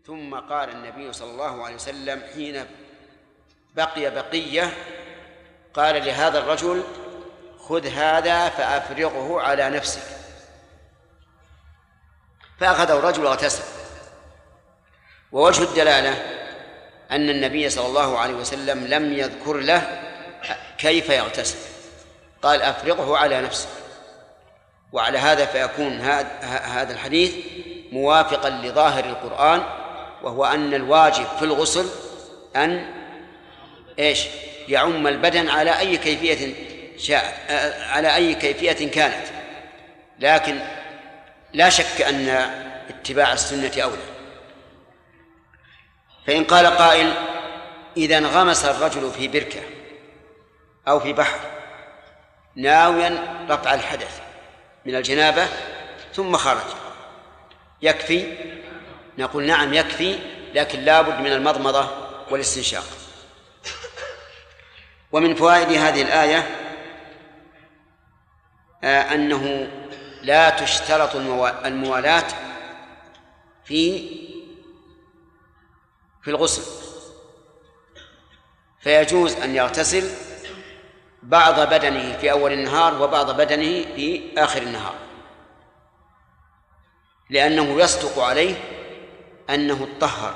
ثم قال النبي صلى الله عليه وسلم حين بقي بقية قال لهذا الرجل: خذ هذا فأفرغه على نفسك. فأخذه الرجل واغتسل. ووجه الدلالة أن النبي صلى الله عليه وسلم لم يذكر له كيف يغتسل، قال: أفرغه على نفسك. وعلى هذا فيكون هذا الحديث موافقا لظاهر القرآن، وهو أن الواجب في الغسل أن يعم البدن على أي كيفية شاء، على أي كيفية كانت، لكن لا شك أن اتباع السنة أولى. فإن قال قائل: إذا انغمس الرجل في بركة أو في بحر ناويا رفع الحدث من الجنابة ثم خرج، يكفي؟ نقول: نعم يكفي، لكن لا بد من المضمضة والاستنشاق. ومن فوائد هذه الآية أنه لا تشترط الموالاة في الغسل، فيجوز أن يغتسل بعض بدنه في أول النهار وبعض بدنه في آخر النهار، لأنه يصدق عليه أنه اطهر،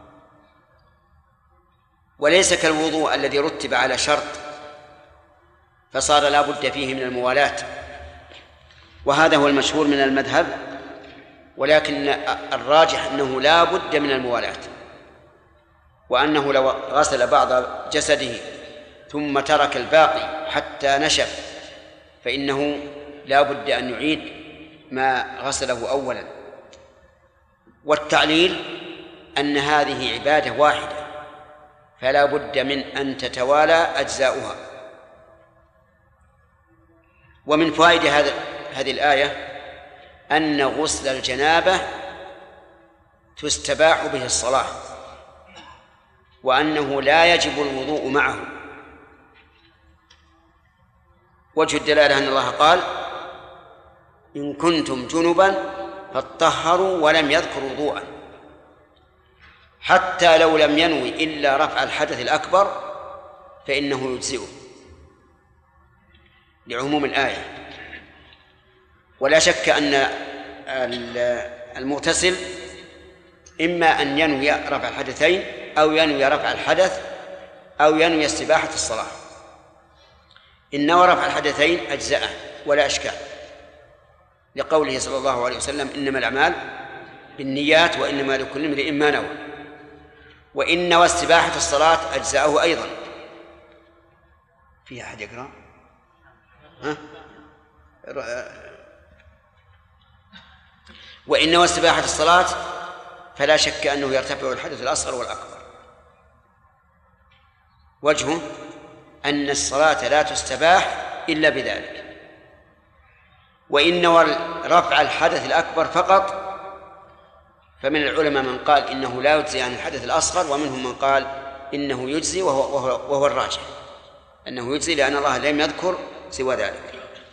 وليس كالوضوء الذي رتب على شرط فصار لا بد فيه من الموالاة. وهذا هو المشهور من المذهب، ولكن الراجح أنه لا بد من الموالاة، وأنه لو غسل بعض جسده ثم ترك الباقي حتى نشف فإنه لا بد أن يعيد ما غسله أولا. والتعليل أن هذه عبادة واحدة فلا بد من أن تتوالى أجزاؤها. ومن فوائد هذه الآية أن غسل الجنابة تستباح به الصلاة، وأنه لا يجب الوضوء معه. وجه الدلالة أن الله قال: إن كنتم جنبا فاطهروا، ولم يذكر وضوءا، حتى لو لم ينوي إلا رفع الحدث الأكبر فإنه يجزئه لعموم الآية. ولا شك أن المغتسل إما أن ينوي رفع الحدثين أو ينوي رفع الحدث أو ينوي استباحة الصلاة. إن نوى رفع الحدثين أجزأه ولا أشكال، لقوله صلى الله عليه وسلم: إنما الأعمال بالنيات وإنما لكل امرئ ما نوى. وإن نوى استباحة الصلاة أجزأه أيضا. في أحد يقرأ؟ وإن نوى استباحة الصلاة فلا شك أنه يرتفع الحدث الأصغر والأكبر. وجهه أن الصلاة لا تستباح إلا بذلك. وإن نوى رفع الحدث الأكبر فقط فمن العلماء من قال إنه لا يجزي عن الحدث الأصغر، ومنهم من قال إنه يجزي، وهو الراجح أنه يجزي، لأن الله لم يذكر سوى ذلك.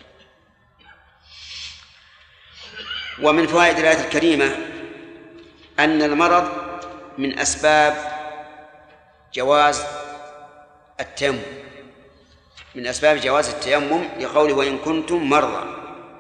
ومن فوائد الآية الكريمة أن المرض من أسباب جواز التيمم، من أسباب جواز التيمم، لقوله: وإن كنتم مرضى،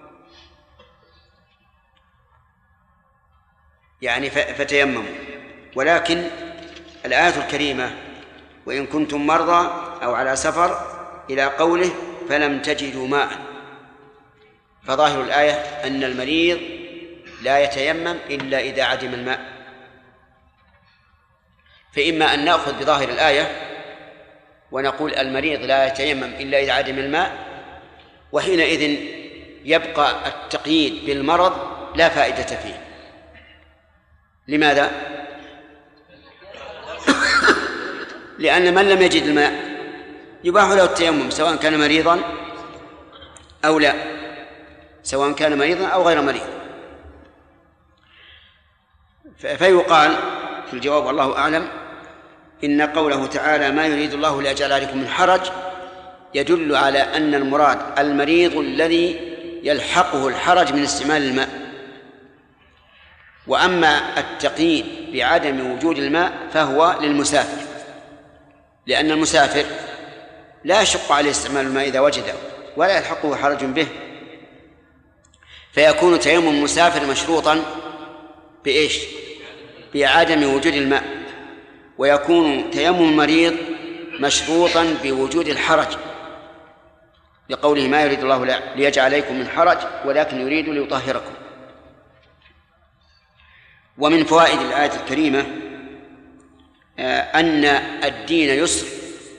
يعني فتيمموا. ولكن الآية الكريمة وإن كنتم مرضى أو على سفر إلى قوله فلم تجدوا ماء، فظاهر الآية أن المريض لا يتيمم إلا إذا عدم الماء. فإما أن نأخذ بظاهر الآية ونقول المريض لا يتيمم إلا إذا عدم الماء، وحينئذ يبقى التقييد بالمرض لا فائدة فيه. لماذا؟ لأن من لم يجد الماء يباح له التيمم سواء كان مريضا أو لا، سواء كان مريضا أو غير مريض. فيقال في الجواب والله أعلم إن قوله تعالى: ما يريد الله ليجعل عليكم من حرج، يدل على أن المراد المريض الذي يلحقه الحرج من استعمال الماء. وأما التقييد بعدم وجود الماء فهو للمسافر، لأن المسافر لا يشق عليه استعمال الماء إذا وجده ولا يلحقه حرج به، فيكون تيمم المسافر مشروطا بإيش؟ بعدم وجود الماء، ويكون تيمم المريض مشروطا بوجود الحرج، لقوله ما يريد الله ليجعل عليكم من حرج ولكن يريد ليطهركم. ومن فوائد الآية الكريمة أن الدين يسر،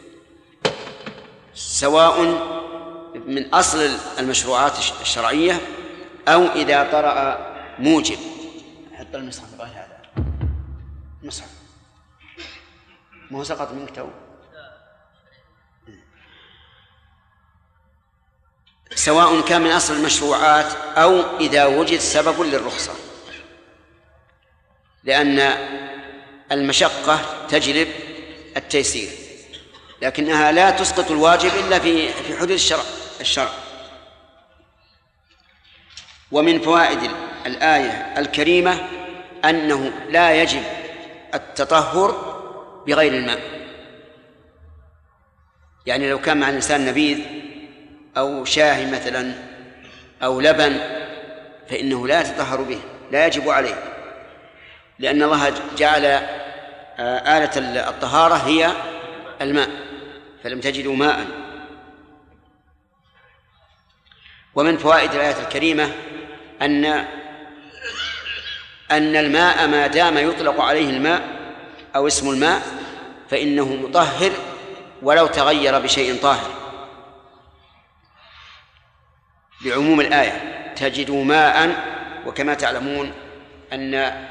سواء من أصل المشروعات الشرعية أو إذا طرأ موجب. حط المصحف غير هذا المصحف، ما هو سقط منك تو. سواء كان من أصل المشروعات أو إذا وجد سبب للرخصة، لأن المشقة تجلب التيسير، لكنها لا تسقط الواجب إلا في حدود الشرع. ومن فوائد الآية الكريمة أنه لا يجب التطهر بغير الماء، يعني لو كان مع الإنسان نبيذ أو شاهي مثلا أو لبن فإنه لا يتطهر به، لا يجب عليه، لأن الله جعل آلة الطهارة هي الماء، فلم تجدوا ماء. ومن فوائد الآية الكريمة أن الماء ما دام يطلق عليه الماء أو اسم الماء فإنه مطهر ولو تغير بشيء طاهر، لعموم الآية تجدوا ماء، وكما تعلمون أن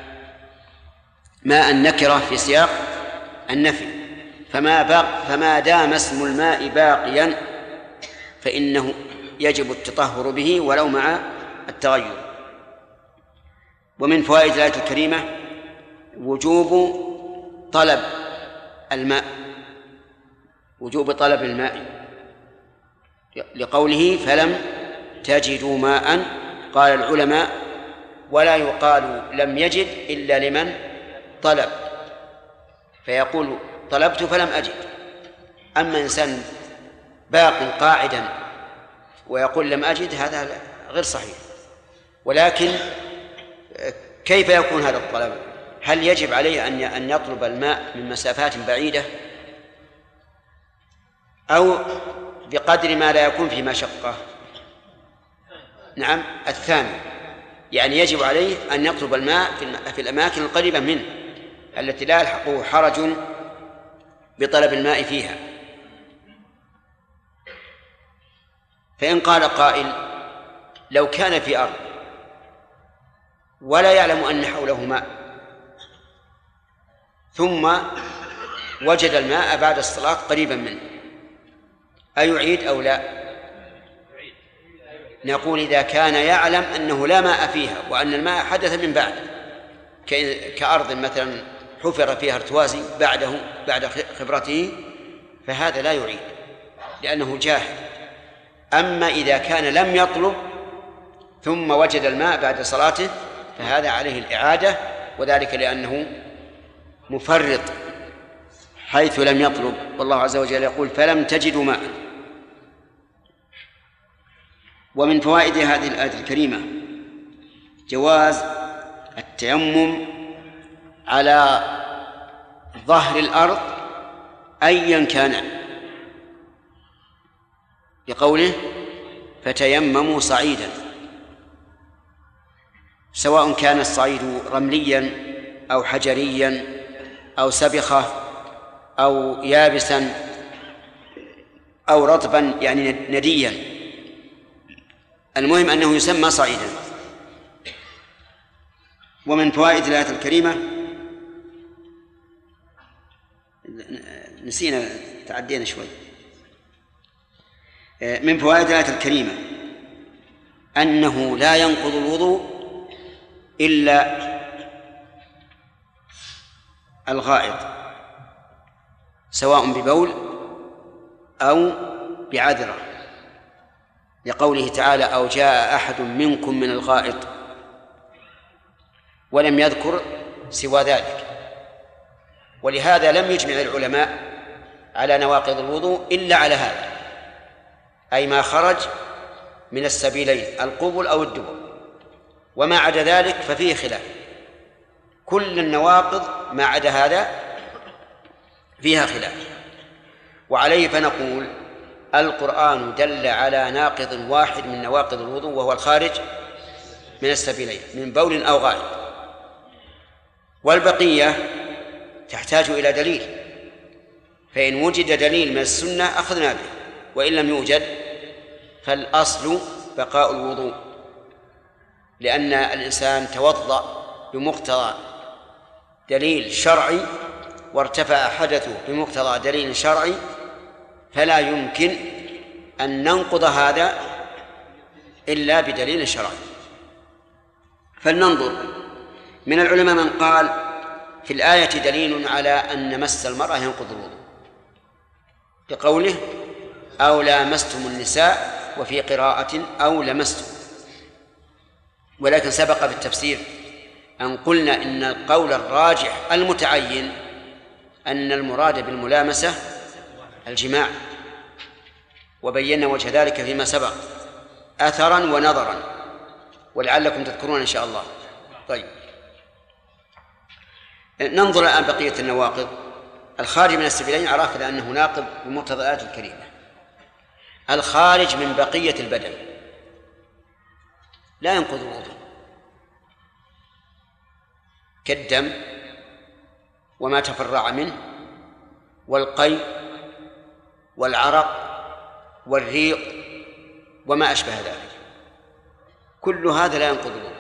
ماء النكرة في سياق النفي، فما دام اسم الماء باقيا فإنه يجب التطهر به ولو مع التغير. ومن فوائد الآية الكريمة وجوب طلب الماء، وجوب طلب الماء، لقوله فلم تجدوا ماء. قال العلماء ولا يقال لم يجد إلا لمن طلب، فيقول طلبت فلم أجد. أما إنسان باق قاعدا ويقول لم أجد هذا غير صحيح. ولكن كيف يكون هذا الطلب؟ هل يجب عليه أن يطلب الماء من مسافات بعيدة أو بقدر ما لا يكون في مشقة؟ نعم، الثاني، يعني يجب عليه أن يطلب الماء في الأماكن القريبة منه التي لا يلحقه حرج بطلب الماء فيها. فإن قال قائل لو كان في أرض ولا يعلم أن حوله ماء ثم وجد الماء بعد الصلاة قريبا منه، أيعيد أو لا؟ نقول إذا كان يعلم أنه لا ماء فيها وأن الماء حدث من بعد، كأرض مثلا حفر فيها ارتوازي بعد خبرته، فهذا لا يعيد لأنه جاهل. أما إذا كان لم يطلب ثم وجد الماء بعد صلاته فهذا عليه الإعادة، وذلك لأنه مفرط حيث لم يطلب، والله عز وجل يقول فلم تجدوا ماء. ومن فوائد هذه الآية الكريمة جواز التيمم على ظهر الأرض أيا كان، بقوله فتيمموا صعيدا، سواء كان الصعيد رمليا أو حجريا أو سبخة أو يابسا أو رطبا يعني نديا، المهم أنه يسمى صعيدا. ومن فوائد الآية الكريمة نسينا تعدينا شوي. من فوائد الآية الكريمة أنه لا ينقض الوضوء إلا الغائط، سواء ببول أو بعذرة، لقوله تعالى أو جاء أحد منكم من الغائط، ولم يذكر سوى ذلك. ولهذا لم يجمع العلماء على نواقض الوضوء إلا على هذا، أي ما خرج من السبيلين القبل أو الدبر، وما عدا ذلك ففيه خلاف. كل النواقض ما عدا هذا فيها خلاف، وعليه فنقول القرآن دل على ناقض واحد من نواقض الوضوء، وهو الخارج من السبيلين من بول أو غائط، والبقية تحتاج إلى دليل، فإن وجد دليل من السنة أخذنا به، وإن لم يوجد فالأصل بقاء الوضوء، لأن الإنسان توضأ بمقتضى دليل شرعي وارتفع حدثه بمقتضى دليل شرعي، فلا يمكن أن ننقض هذا إلا بدليل شرعي. فلننظر، من العلماء من قال في الآية دليل على أن مس المرأة ينقض الوضوء بقوله أو لامستم النساء، وفي قراءة أو لمستم، ولكن سبق بالتفسير أن قلنا إن القول الراجح المتعين أن المراد بالملامسة الجماع، وبينا وجه ذلك فيما سبق أثرا ونظرا، ولعلكم تذكرون إن شاء الله. طيب، ننظر الآن بقية النواقض. الخارج من السبيلين عرفنا أنه ناقض بمقتضى الآية الكريمة. الخارج من بقية البدن لا ينقض الوضوء، كالدم وما تفرع منه والقيء والعرق والريق وما أشبه ذلك، كل هذا لا ينقض الوضوء.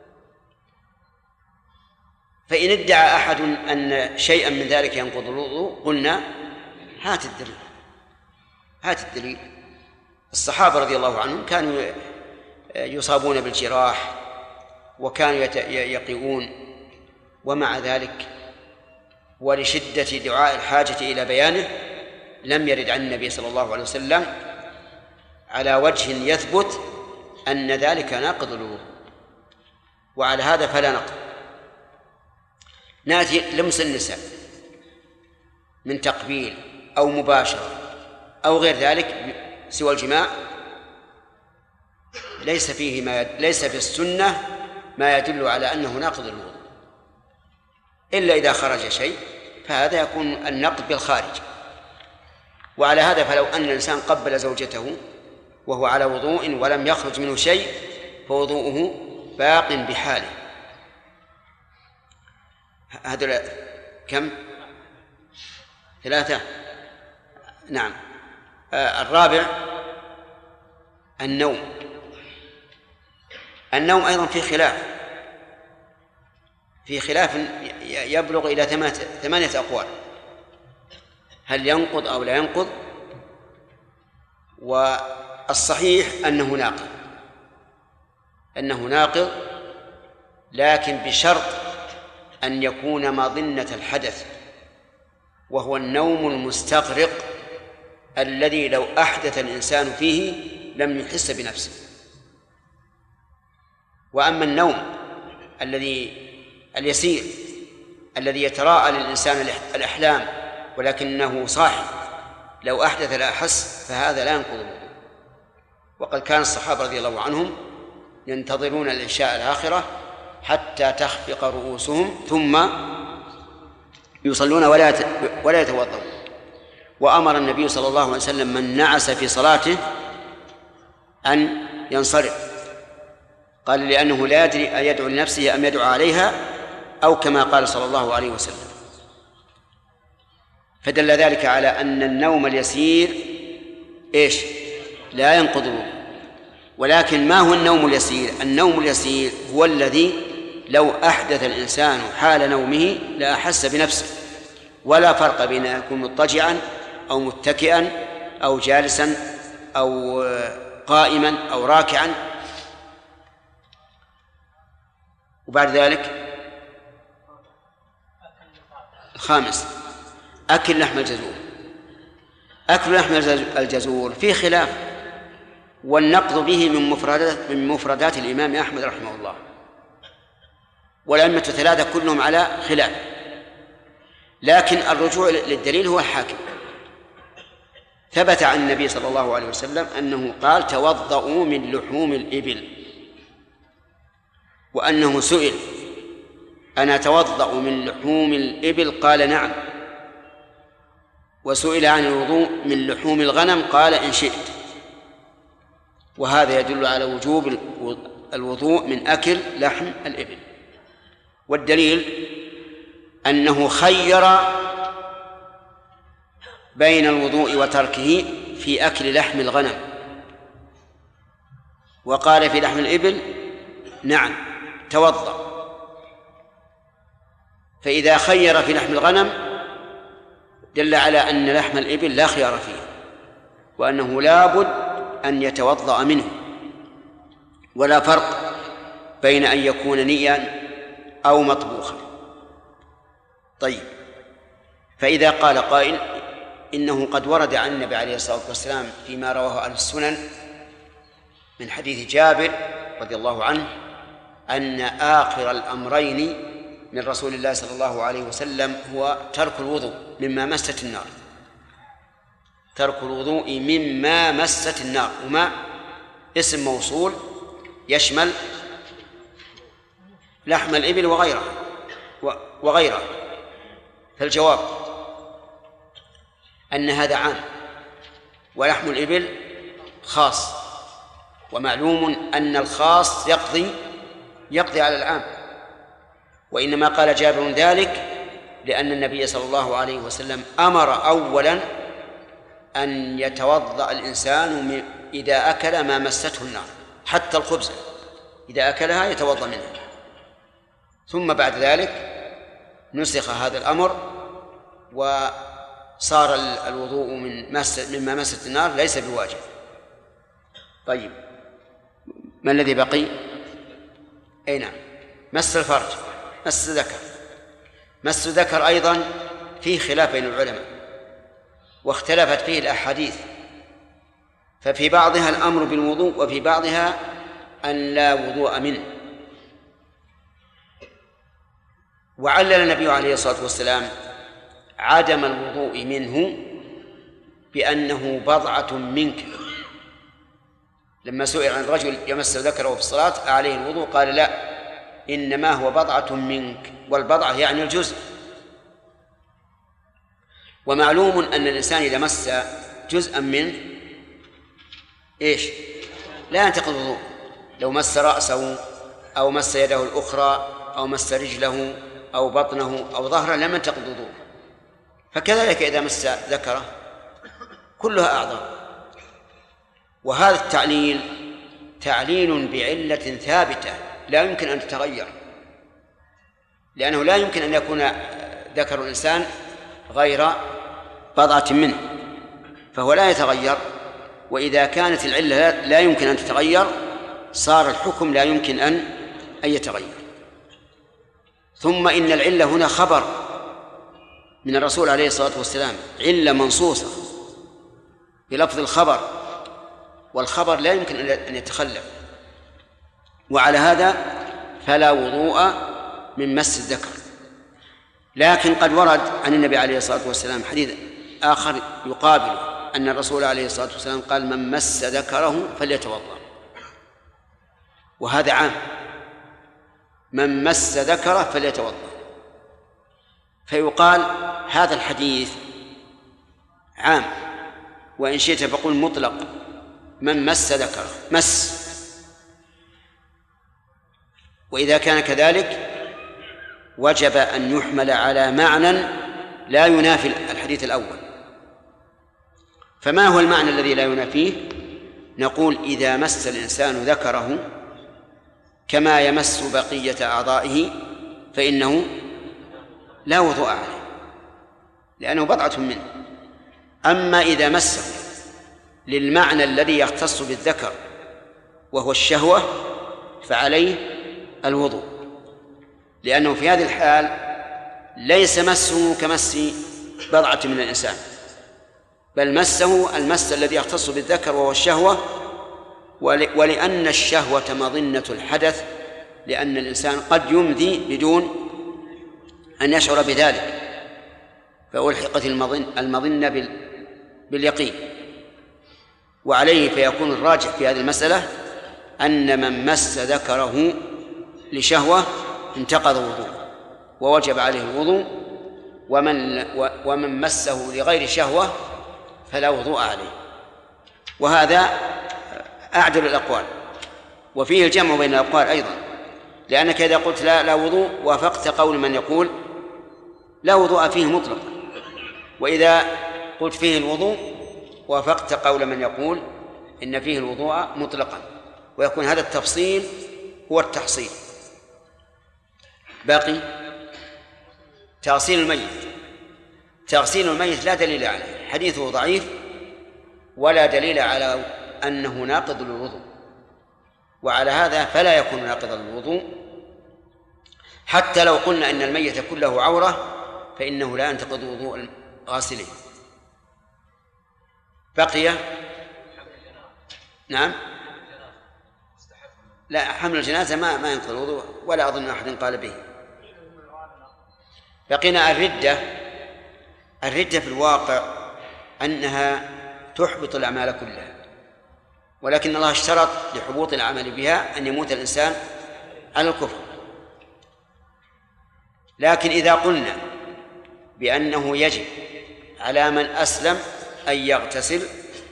فإن ادعى أحد أن شيئا من ذلك ينقض الوضوء قلنا هات الدليل، هات الدليل. الصحابة رضي الله عنهم كانوا يصابون بالجراح وكانوا يقيئون، ومع ذلك ولشدة دعاء الحاجة إلى بيانه لم يرد عن النبي صلى الله عليه وسلم على وجه يثبت أن ذلك ناقض الوضوء، وعلى هذا فلا نقض. نأتي لمس النساء من تقبيل أو مباشرة أو غير ذلك سوى الجماع، ليس في السنة ما يدل على أنه ناقض الوضوء، إلا إذا خرج شيء فهذا يكون النقض بالخارج. وعلى هذا فلو أن الإنسان قبل زوجته وهو على وضوء ولم يخرج منه شيء فوضوءه باق بحاله. هذا كم؟ 3. نعم. الرابع النوم. النوم أيضا في خلاف يبلغ إلى 8 أقوال، هل ينقض أو لا ينقض؟ والصحيح أنه ناقض، لكن بشرط أن يكون مظنة الحدث، وهو النوم المستغرق الذي لو أحدث الإنسان فيه لم يحس بنفسه. وأما النوم اليسير الذي يتراءى للإنسان الأحلام ولكنه صاحي لو أحدث لا أحس فهذا لا ينقض الوضوء. وقد كان الصحابة رضي الله عنهم ينتظرون العشاء الآخرة حتى تخفق رؤوسهم ثم يصلون ولا يتوضؤون. وأمر النبي صلى الله عليه وسلم من نعس في صلاته أن ينصرف، قال لأنه لا يدري أيدعو لنفسه أم يدعو عليها، أو كما قال صلى الله عليه وسلم. فدل ذلك على أن النوم اليسير لا ينقض الوضوء. ولكن ما هو النوم اليسير؟ النوم اليسير هو الذي لو أحدث الإنسان حال نومه لا أحس بنفسه، ولا فرق بين أن يكون مضطجعا أو متكئا أو جالسا أو قائما أو راكعا. وبعد ذلك 5 أكل لحم الجزور. أكل لحم الجزور في خلاف، والنقض به من مفردات الإمام أحمد رحمه الله، والأئمة 3 كلهم على خلاف. لكن الرجوع للدليل هو الحاكم. ثبت عن النبي صلى الله عليه وسلم أنه قال توضؤوا من لحوم الإبل، وأنه سئل أنا أتوضأ من لحوم الإبل؟ قال نعم. وسئل عن الوضوء من لحوم الغنم قال إن شئت. وهذا يدل على وجوب الوضوء من أكل لحم الإبل. والدليل أنه خير بين الوضوء وتركه في أكل لحم الغنم، وقال في لحم الإبل نعم توضأ. فإذا خير في لحم الغنم دل على أن لحم الإبل لا خيار فيه، وأنه لا بد أن يتوضأ منه، ولا فرق بين أن يكون نيا أو مطبوخا. طيب، فإذا قال قائل إنه قد ورد عن النبي عليه الصلاة والسلام فيما رواه أهل السنن من حديث جابر رضي الله عنه أن آخر الأمرين من رسول الله صلى الله عليه وسلم هو ترك الوضوء مما مست النار. ترك الوضوء مما مست النار، وما اسم موصول يشمل لحم الإبل وغيرها. فالجواب أن هذا عام، ولحم الإبل خاص، ومعلوم أن الخاص يقضي على العام. وإنما قال جابر ذلك لأن النبي صلى الله عليه وسلم أمر أولا أن يتوضأ الإنسان إذا أكل ما مسته النار، حتى الخبز إذا أكلها يتوضأ منها، ثم بعد ذلك نسخ هذا الأمر وصار الوضوء مما مست النار ليس بواجب. طيب، ما الذي بقي؟ أي نعم، مس الفرج، مس الذكر. مس الذكر أيضا فيه خلاف بين العلماء، واختلفت فيه الأحاديث، ففي بعضها الأمر بالوضوء وفي بعضها أن لا وضوء منه. وعلل النبي عليه الصلاة والسلام عدم الوضوء منه بأنه بضعة منك. لما سئل عن رجل يمس ذكره في الصلاة أعليه الوضوء؟ قال لا، إنما هو بضعة منك، والبضعة يعني الجزء. ومعلوم أن الإنسان إذا مس جزءا منه لا ينتقض الوضوء. لو مس رأسه أو مس يده الأخرى أو مس رجله أو بطنه أو ظهره لم ينتقض الوضوء. فكذلك إذا مس ذكره كلها أعضاء. وهذا التعليل تعليل بعلة ثابتة لا يمكن أن تتغير، لأنه لا يمكن أن يكون ذكر الإنسان غير بضعة منه، فهو لا يتغير. وإذا كانت العلة لا يمكن أن تتغير صار الحكم لا يمكن أن يتغير. ثم إن العلة هنا خبر من الرسول عليه الصلاة والسلام، علة منصوصة بلفظ الخبر، والخبر لا يمكن أن يتخلف. وعلى هذا فلا وضوء من مس الذكر. لكن قد ورد عن النبي عليه الصلاة والسلام حديث آخر يقابل أن الرسول عليه الصلاة والسلام قال من مس ذكره فليتوضأ، وهذا عام، من مس ذكره فليتوضأ. فيقال هذا الحديث عام، وإن شئت فقل مطلق، من مس ذكره مس. وإذا كان كذلك وجب أن يحمل على معنى لا ينافي الحديث الأول. فما هو المعنى الذي لا ينافيه؟ نقول إذا مس الإنسان ذكره كما يمس بقية أعضائه فإنه لا وضوء عليه، لأنه بضعة منه. أما إذا مسه للمعنى الذي يختص بالذكر وهو الشهوة فعليه الوضوء، لأنه في هذه الحال ليس مسه كمس بضعة من الإنسان، بل مسه المس الذي يختص بالذكر وهو الشهوة. ولأن الشهوة مظنة الحدث، لأن الإنسان قد يمضي بدون أن يشعر بذلك، فألحقت المظنة باليقين. وعليه فيكون الراجح في هذه المسألة أن من مس ذكره لشهوة انتقض وضوءه ووجب عليه الوضوء، ومن مسه لغير شهوة فلا وضوء عليه. وهذا أعدل الأقوال، وفيه الجمع بين الأقوال أيضا، لأنك إذا قلت لا وضوء وافقت قول من يقول لا وضوء فيه مطلقا، وإذا قلت فيه الوضوء وافقت قول من يقول إن فيه الوضوء مطلقا، ويكون هذا التفصيل هو التحصيل. باقي تغسيل الميت. تغسيل الميت لا دليل عليه، حديثه ضعيف ولا دليل على أنه ناقض للوضوء، وعلى هذا فلا يكون ناقضا للوضوء. حتى لو قلنا إن الميت كله عورة فإنه لا ينتقض وضوء الغاسلين. بقي نعم لا، حمل الجنازة ما ينقض الوضوء، ولا أظن أحد قال به. بقينا الردة في الواقع أنها تحبط الأعمال كلها، ولكن الله اشترط لحبوط العمل بها أن يموت الإنسان على الكفر. لكن إذا قلنا بأنه يجب على من أسلم أن يغتسل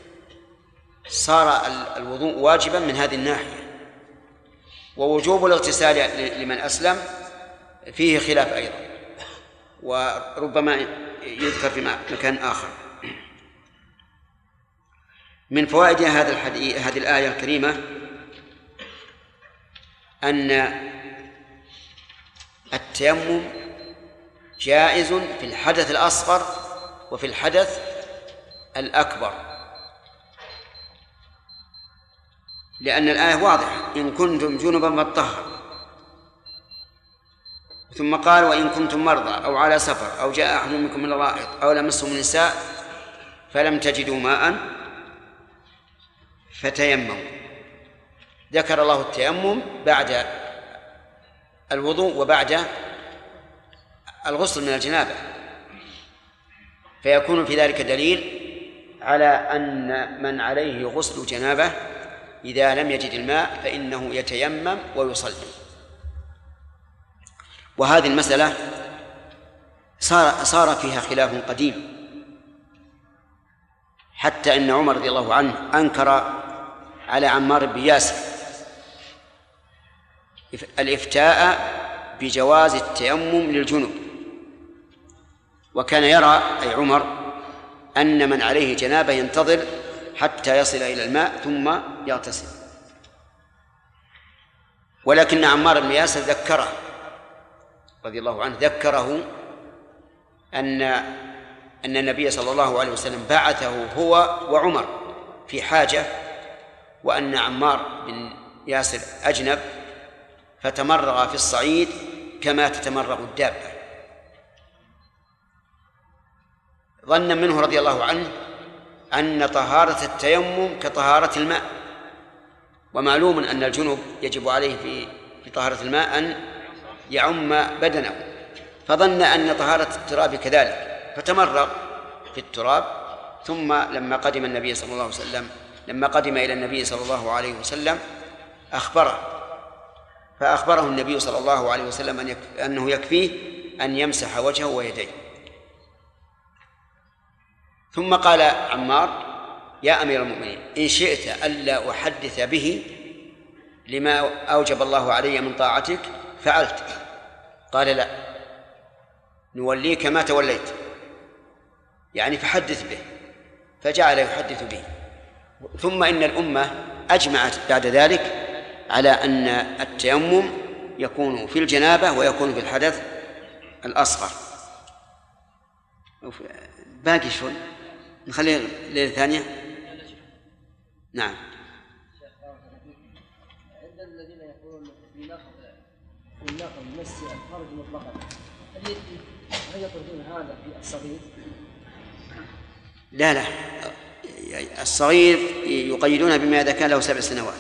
صار الوضوء واجبا من هذه الناحية. ووجوب الاغتسال لمن أسلم فيه خلاف أيضا، وربما يذكر في مكان آخر. من فوائد هذه الآية الكريمة أن التيمم جائز في الحدث الأصغر وفي الحدث الأكبر، لأن الآية واضحة: إن كنتم جنبا فاطهروا، ثم قال: وإن كنتم مرضى أو على سفر أو جاء أحد منكم من الغائط أو لمستم النساء فلم تجدوا ماء فتيمموا. ذكر الله التيمم بعد الوضوء وبعد الغسل من الجنابة، فيكون في ذلك دليل على أن من عليه غسل جنابة إذا لم يجد الماء فإنه يتيمم ويصلي. وهذه المسألة صار فيها خلاف قديم، حتى إن عمر رضي الله عنه أنكر على عمار بن ياسر الإفتاء بجواز التيمم للجنوب، وكان يرى أي عمر أن من عليه جنابة ينتظر حتى يصل إلى الماء ثم يغتسل. ولكن عمار بن ياسر ذكره رضي الله عنه أن النبي صلى الله عليه وسلم بعثه هو وعمر في حاجة، وأن عمار بن ياسر أجنب فتمرغ في الصعيد كما تتمرغ الدابة. ظن منه رضي الله عنه أن طهارة التيمم كطهارة الماء، ومعلوم أن الجنوب يجب عليه في طهارة الماء أن يعم بدنه، فظن أن طهارة التراب كذلك فتمرغ في التراب. ثم لما قدم إلى النبي صلى الله عليه وسلم فأخبره النبي صلى الله عليه وسلم أنه يكفيه أن يمسح وجهه ويديه. ثم قال عمار: يا أمير المؤمنين، إن شئت ألا أحدث به لما أوجب الله علي من طاعتك فعلت. قال: لا، نوليك ما توليت، يعني فحدث به. فجعل يحدث به. ثم إن الأمة أجمعت بعد ذلك على أن التيمم يكون في الجنابة ويكون في الحدث الأصغر. باقي شوي، نخليه الليلة الثانية. نعم. عند الذين يقولون بالنقل المس الخارج مطلقا، هل يطردون هذا في الصغير؟ لا، الصغير يقيدون بما إذا كان له 7 سنوات،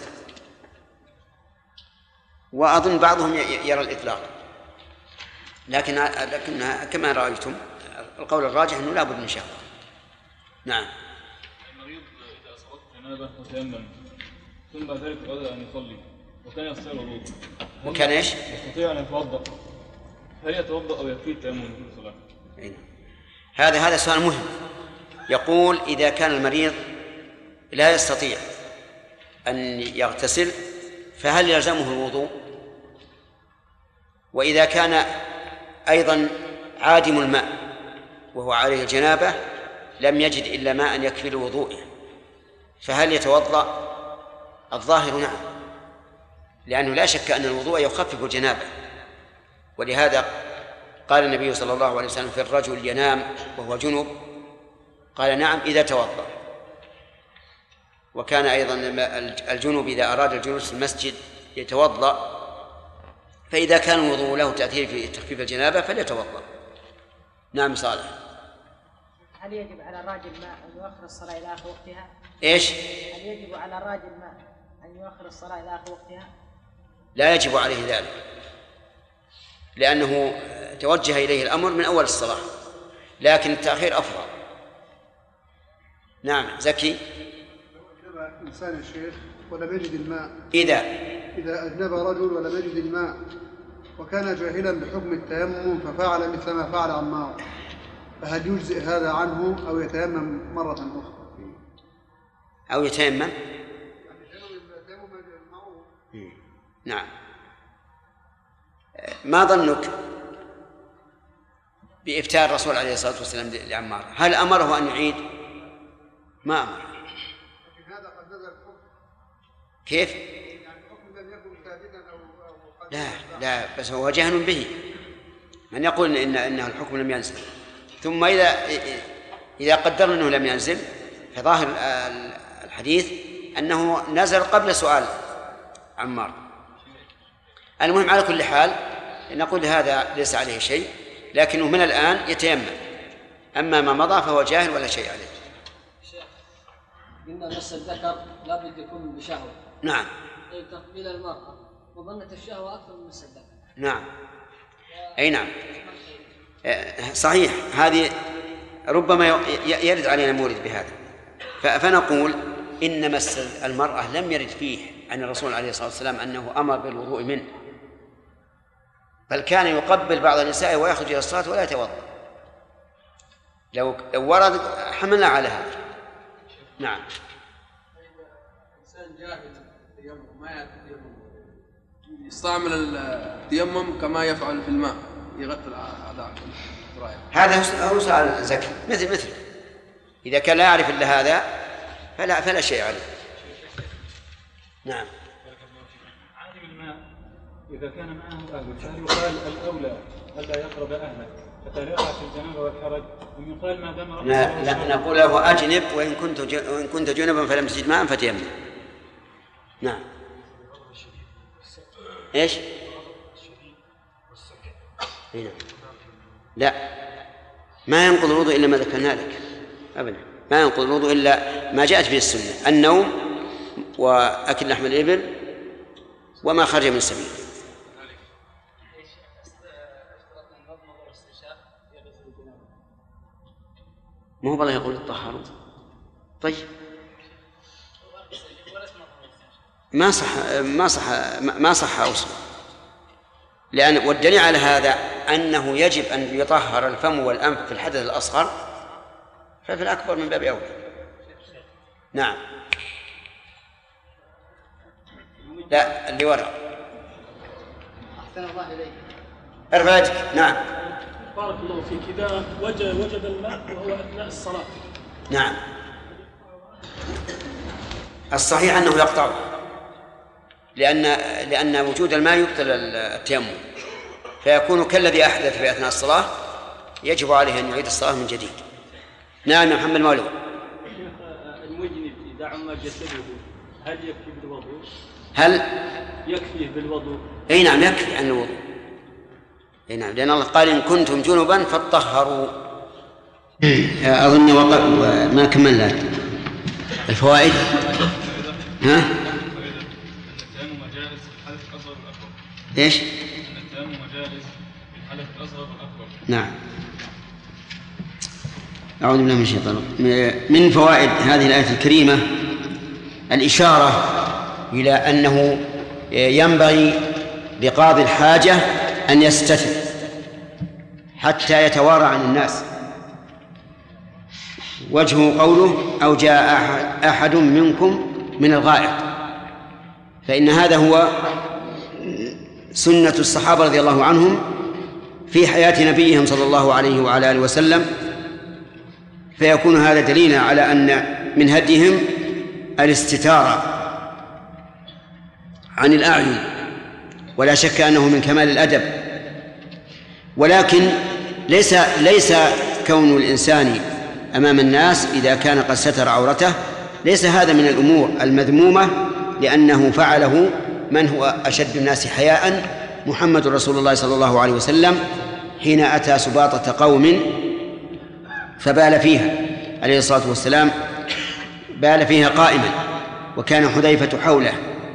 وأظن بعضهم يرى الإطلاق، لكن كما رأيتم القول الراجح أنه لا بد من شهوة. نعم. المريض إذا أصابته جنابة وتيمم ثم بعد ذلك أراد أن يصلي وكان يستطيع الوضوء، وكان إيش؟ يستطيع أن يتوضأ، هل يتوضأ أو يكفيه التيمم في الصلاة؟ هذا سؤال مهم. يقول إذا كان المريض لا يستطيع أن يغتسل فهل يلزمه الوضوء؟ وإذا كان أيضا عادم الماء وهو عليه الجنابة لم يجد إلا ماء يكفي لوضوئه فهل يتوضأ؟ الظاهر نعم، لأنه لا شك أن الوضوء يخفف الجنابة، ولهذا قال النبي صلى الله عليه وسلم في الرجل ينام وهو جنب قال نعم إذا توضأ. وكان أيضا الجنب إذا أراد الجلوس في المسجد يتوضأ، فإذا كان الوضوء له تأثير في تخفيف الجنابة فليتوضأ. نعم صالح. هل يجب على الراجل ماء أن يؤخر الصلاة إلى آخر وقتها؟ إيش؟ هل يجب على الراجل ماء أن يؤخر الصلاة إلى آخر وقتها؟ لا يجب عليه ذلك، لأنه توجه إليه الأمر من أول الصلاة، لكن التأخير أفضل. نعم زكي. إذا إنسان يا شيخ ولم يجد الماء، إذا أجنب رجل ولم يجد الماء وكان جاهلا بحكم التيمم ففعل مثل ما فعل عمار، فهل يجزئ هذا عنه أو يتيمم مرة أخرى؟ أو يتيمم؟ نعم. ما ظنك بإفتاء الرسول عليه الصلاة والسلام لعمار؟ هل أمره أن يعيد؟ ما أمر. لكن هذا قد نزل الحكم. كيف؟ يعني الحكم لم يكن ثابتا أو لا بس هو جهل به. من يقول إنه الحكم لم ينزل؟ ثم إذا قدرنا أنه لم ينزل فظاهر الحديث أنه نزل قبل سؤال عمار. المهم على كل حال نقول هذا ليس عليه شيء، لكنه من الآن يتيمم، أما ما مضى فهو جاهل ولا شيء عليه. شيخ قلنا مس الذكر لا بد يكون بشهوة. نعم. تقبيل المرأة وظنة الشهوة أكثر من مس الذكر. نعم. أي نعم صحيح. هذه ربما يرد علينا مورد بهذا، فنقول إن مس المرأة لم يرد فيه عن الرسول عليه الصلاة والسلام أنه أمر بالوضوء منه، بل كان يقبل بعض النساء ويخرج إلى الصلاة ولا يتوضأ. لو ورد حملنا على هذا. نعم. إنسان جاهل التيمم ما يستعمل التيمم كما يفعل في الماء يغطي الأعضاء. هذا هو سؤال زكي مثل إذا كان لا يعرف إلا هذا فلا شيء عليه. نعم. عالم الماء إذا كان معه أهل فهل يقال الأولى ألا يقرب أهله حتى لا يقع في الجنابة والحرج، أم يقال ما دام لا نقول له أجنب وإن كنت جنبا فلم تجد ماء فتيمم. نعم. إيش؟ هنا. لا ما ينقض الوضوء إلا ما ذكرنا لك أبدا، ما ينقض الوضوء إلا ما جاءت به السنة: النوم وأكل لحم الإبل وما خرج من السبيل. ما هو بالله يقول الطهارون. طيب ما صح أصلا، لأن والدليل على هذا أنه يجب أن يطهر الفم والأنف في الحدث الأصغر، ففي الأكبر من باب أولى. نعم. لا اللي وراء. أحسن الله إليك. ارفع يدك. نعم. بارك الله فيك. إذا وجد الماء وهو أثناء الصلاة. نعم. الصحيح أنه يقطعه، لأن وجود الماء يبطل التيمم، فيكون كالذي أحدث في أثناء الصلاة، يجب عليه أن يعيد الصلاة من جديد. نعم يا محمد مولو. المجنب إذا عم جسده هل يكفي بالوضوء؟ هل يكفيه بالوضوء؟ أي نعم يكفي عن الوضوء. أي نعم، لأن الله قال إن كنتم جنبا فاطهروا. أظن ما كملنا الفوائد. ها؟ التيمم جائز في الحدث الأصغر والأكبر. إيش؟ التيمم جائز في الحدث الأصغر والأكبر. نعم. أعوذ بالله من الشيطان الرجيم. من فوائد هذه الآية الكريمة الإشارة إلى أنه ينبغي لقاضي الحاجة أن يستتر حتى يتوارى عن الناس. وجهه قوله أو جاء أحد منكم من الغائط، فإن هذا هو سنة الصحابة رضي الله عنهم في حياة نبيهم صلى الله عليه وعلى آله وسلم، فيكون هذا دليلا على أن من هديهم الاستتارة عن الأعين، ولا شك أنه من كمال الأدب. ولكن ليس كون الإنسان أمام الناس إذا كان قد ستر عورته ليس هذا من الأمور المذمومة، لأنه فعله من هو أشد الناس حياء محمد رسول الله صلى الله عليه وسلم حين أتى سباطة قوم فبال فيها عليه الصلاة والسلام، بال فيها قائما وكان حذيفة حوله.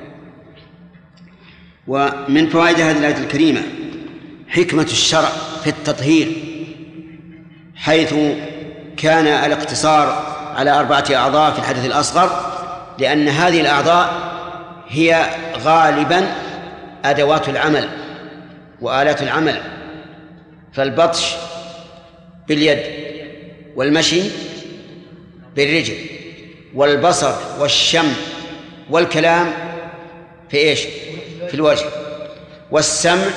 ومن فوائد هذه الآية الكريمة حكمة الشرع في التطهير، حيث كان الاقتصار على 4 أعضاء في الحدث الأصغر، لأن هذه الأعضاء هي غالبا أدوات العمل وآلات العمل، فالبطش باليد، والمشي بالرجل، والبصر والشم والكلام في إيش؟ في الوجه، والسمع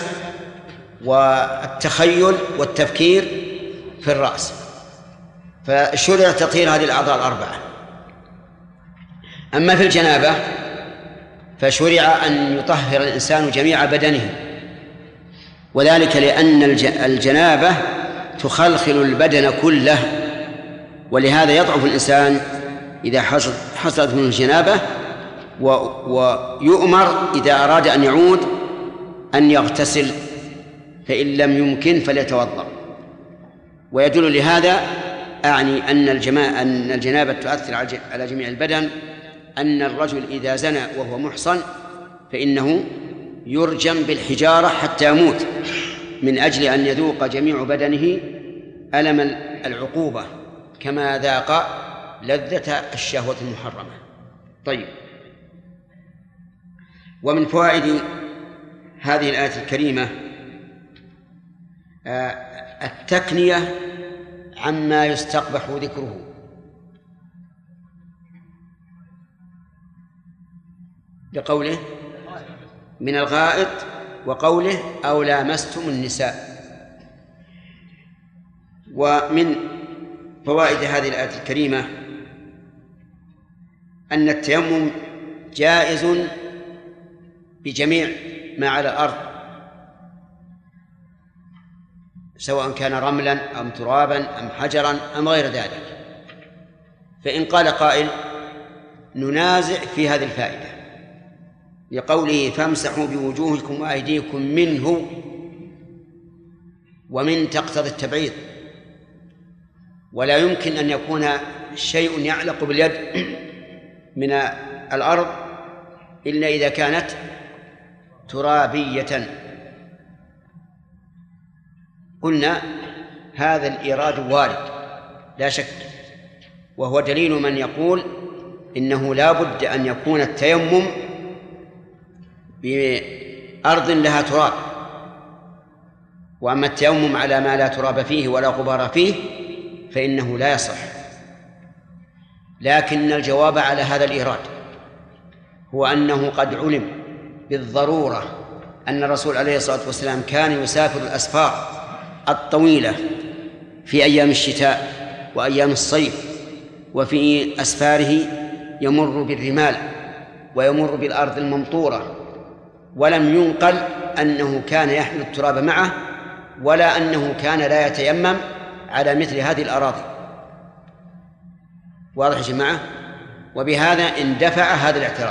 والتخيل والتفكير في الرأس. فشرع تطهير هذه الأعضاء 4. أما في الجنابة فشرع أن يطهر الإنسان جميع بدنه، وذلك لأن الجنابة تخلخل البدن كله، ولهذا يضعف الإنسان إذا حصلت منه الجنابة، ويؤمر إذا أراد أن يعود أن يغتسل، فإن لم يمكن فليتوضأ. ويدل لهذا أعني أن الجنابة تؤثر على جميع البدن، أن الرجل إذا زنى وهو محصن فإنه يرجم بالحجارة حتى يموت، من أجل أن يذوق جميع بدنه ألم العقوبة كما ذاق لذة الشهوة المحرمة. طيب، ومن فوائد هذه الآية الكريمة التكنية عما يستقبح ذكره، لقوله من الغائط، وقوله أو لامستم النساء. ومن فوائد هذه الآية الكريمة أن التيمم جائز بجميع ما على الأرض، سواء كان رملا أم ترابا أم حجرا أم غير ذلك. فإن قال قائل ننازع في هذه الفائدة لقوله فامسحوا بوجوهكم وأيديكم منه، ومن تقتضي التبعيض، ولا يمكن أن يكون شيء يعلق باليد من الأرض إلا إذا كانت ترابية. قلنا هذا الإيراد وارد لا شك، وهو دليل من يقول إنه لا بد أن يكون التيمم بأرض لها تراب، وأما التيمم على ما لا تراب فيه ولا غبار فيه فإنه لا يصح. لكن الجواب على هذا الإيراد هو أنه قد علم بالضرورة أن الرسول عليه الصلاة والسلام كان يسافر الأسفار الطويلة في أيام الشتاء وأيام الصيف، وفي أسفاره يمر بالرمال ويمر بالأرض الممطورة، ولم ينقل أنه كان يحمل التراب معه ولا أنه كان لا يتيمم على مثل هذه الأراضي. واضح يا جماعة؟ وبهذا اندفع هذا الاعتراض.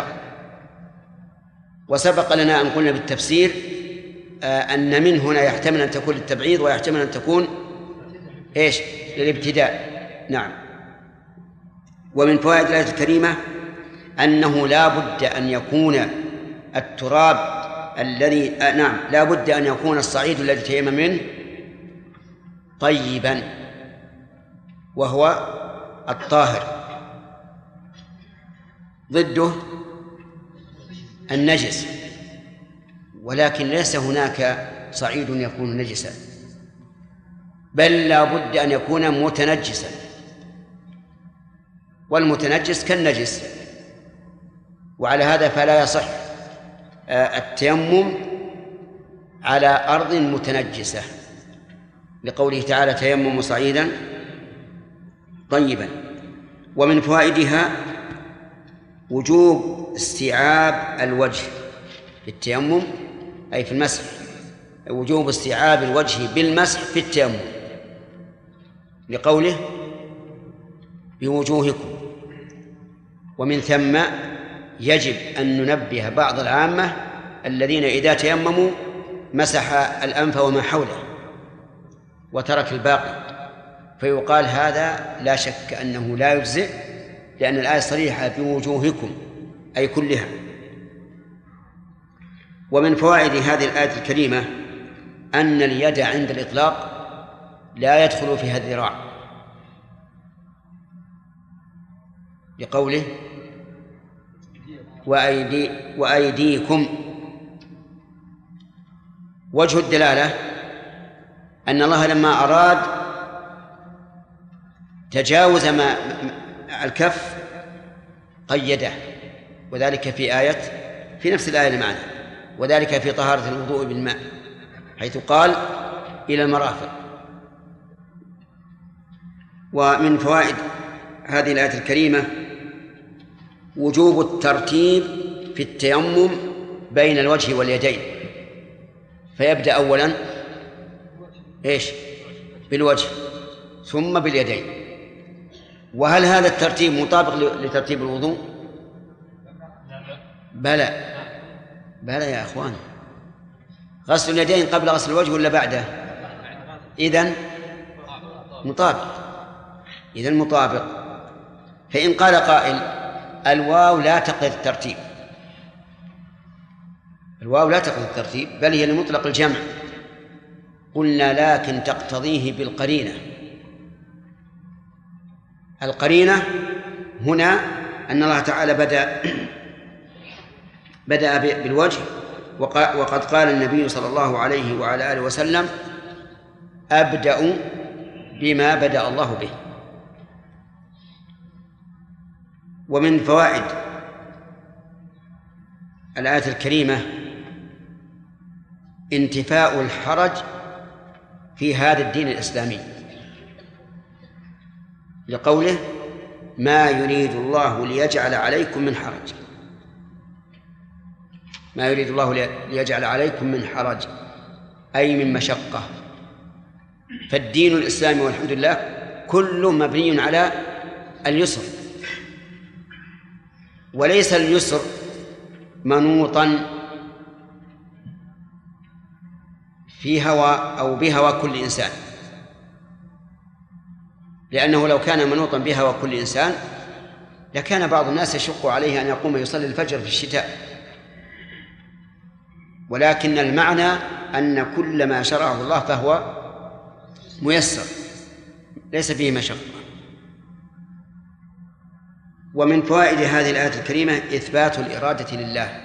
وسبق لنا أن قلنا بالتفسير أن من هنا يحتمل أن تكون للتبعيض ويحتمل أن تكون إيش؟ للابتداء. نعم. ومن فوائد الآية الكريمة أنه لا بد أن يكون التراب الذي لا بد أن يكون الصعيد الذي تيمم منه طيبا، وهو الطاهر، ضده النجس، ولكن ليس هناك صعيد يكون نجسا، بل لا بد أن يكون متنجسا، والمتنجس كالنجس. وعلى هذا فلا يصح التيمم على أرض متنجسة، لقوله تعالى: تيمموا صعيدا طيبا. ومن فوائدها وجوب استيعاب الوجه بالتيمم، أي في المسح، وجوب استيعاب الوجه بالمسح في التيمم، لقوله: بوجوهكم. ومن ثم يجب أن ننبه بعض العامة الذين إذا تيمموا مسح الأنف وما حوله وترك الباقي، فيقال هذا لا شك أنه لا يجزئ، لأن الآية صريحة: بوجوهكم، أي كلها. ومن فوائد هذه الآية الكريمة أن اليد عند الإطلاق لا يدخل فيها الذراع، لقوله: وأيديكم. وجه الدلالة أن الله لما أراد تجاوز ما الكف قيده، وذلك في نفس الآية اللي معنا، وذلك في طهارة الوضوء بالماء، حيث قال: إلى المرافق. ومن فوائد هذه الآية الكريمة وجوب الترتيب في التيمم بين الوجه واليدين، فيبدأ أولا بالوجه ثم باليدين. وهل هذا الترتيب مطابق لترتيب الوضوء؟ بلى يا أخوان، غسل اليدين قبل غسل الوجه ولا بعده؟ إذن مطابق. فإن قال قائل: الواو لا تقتضي الترتيب، بل هي لمطلق الجمع، قلنا: لكن تقتضيه بالقرينة. القرينة هنا أن الله تعالى بدأ بالوجه، وقد قال النبي صلى الله عليه وعلى آله وسلم: أبدأ بما بدأ الله به. ومن فوائد الآية الكريمة انتفاء الحرج في هذا الدين الإسلامي، لقوله: ما يريد الله ليجعل عليكم من حرج. ما يريد الله ليجعل عليكم من حرج، أي من مشقة. فالدين الإسلامي والحمد لله كله مبني على اليسر، وليس اليسر منوطا في هوى أو بهوى كل إنسان، لأنه لو كان منوطا بهوى كل إنسان لكان بعض الناس يشق عليه أن يقوم يصلي الفجر في الشتاء. ولكن المعنى أن كل ما شرعه الله فهو ميسر، ليس فيه مشقة. ومن فوائد هذه الآية الكريمة إثبات الإرادة لله،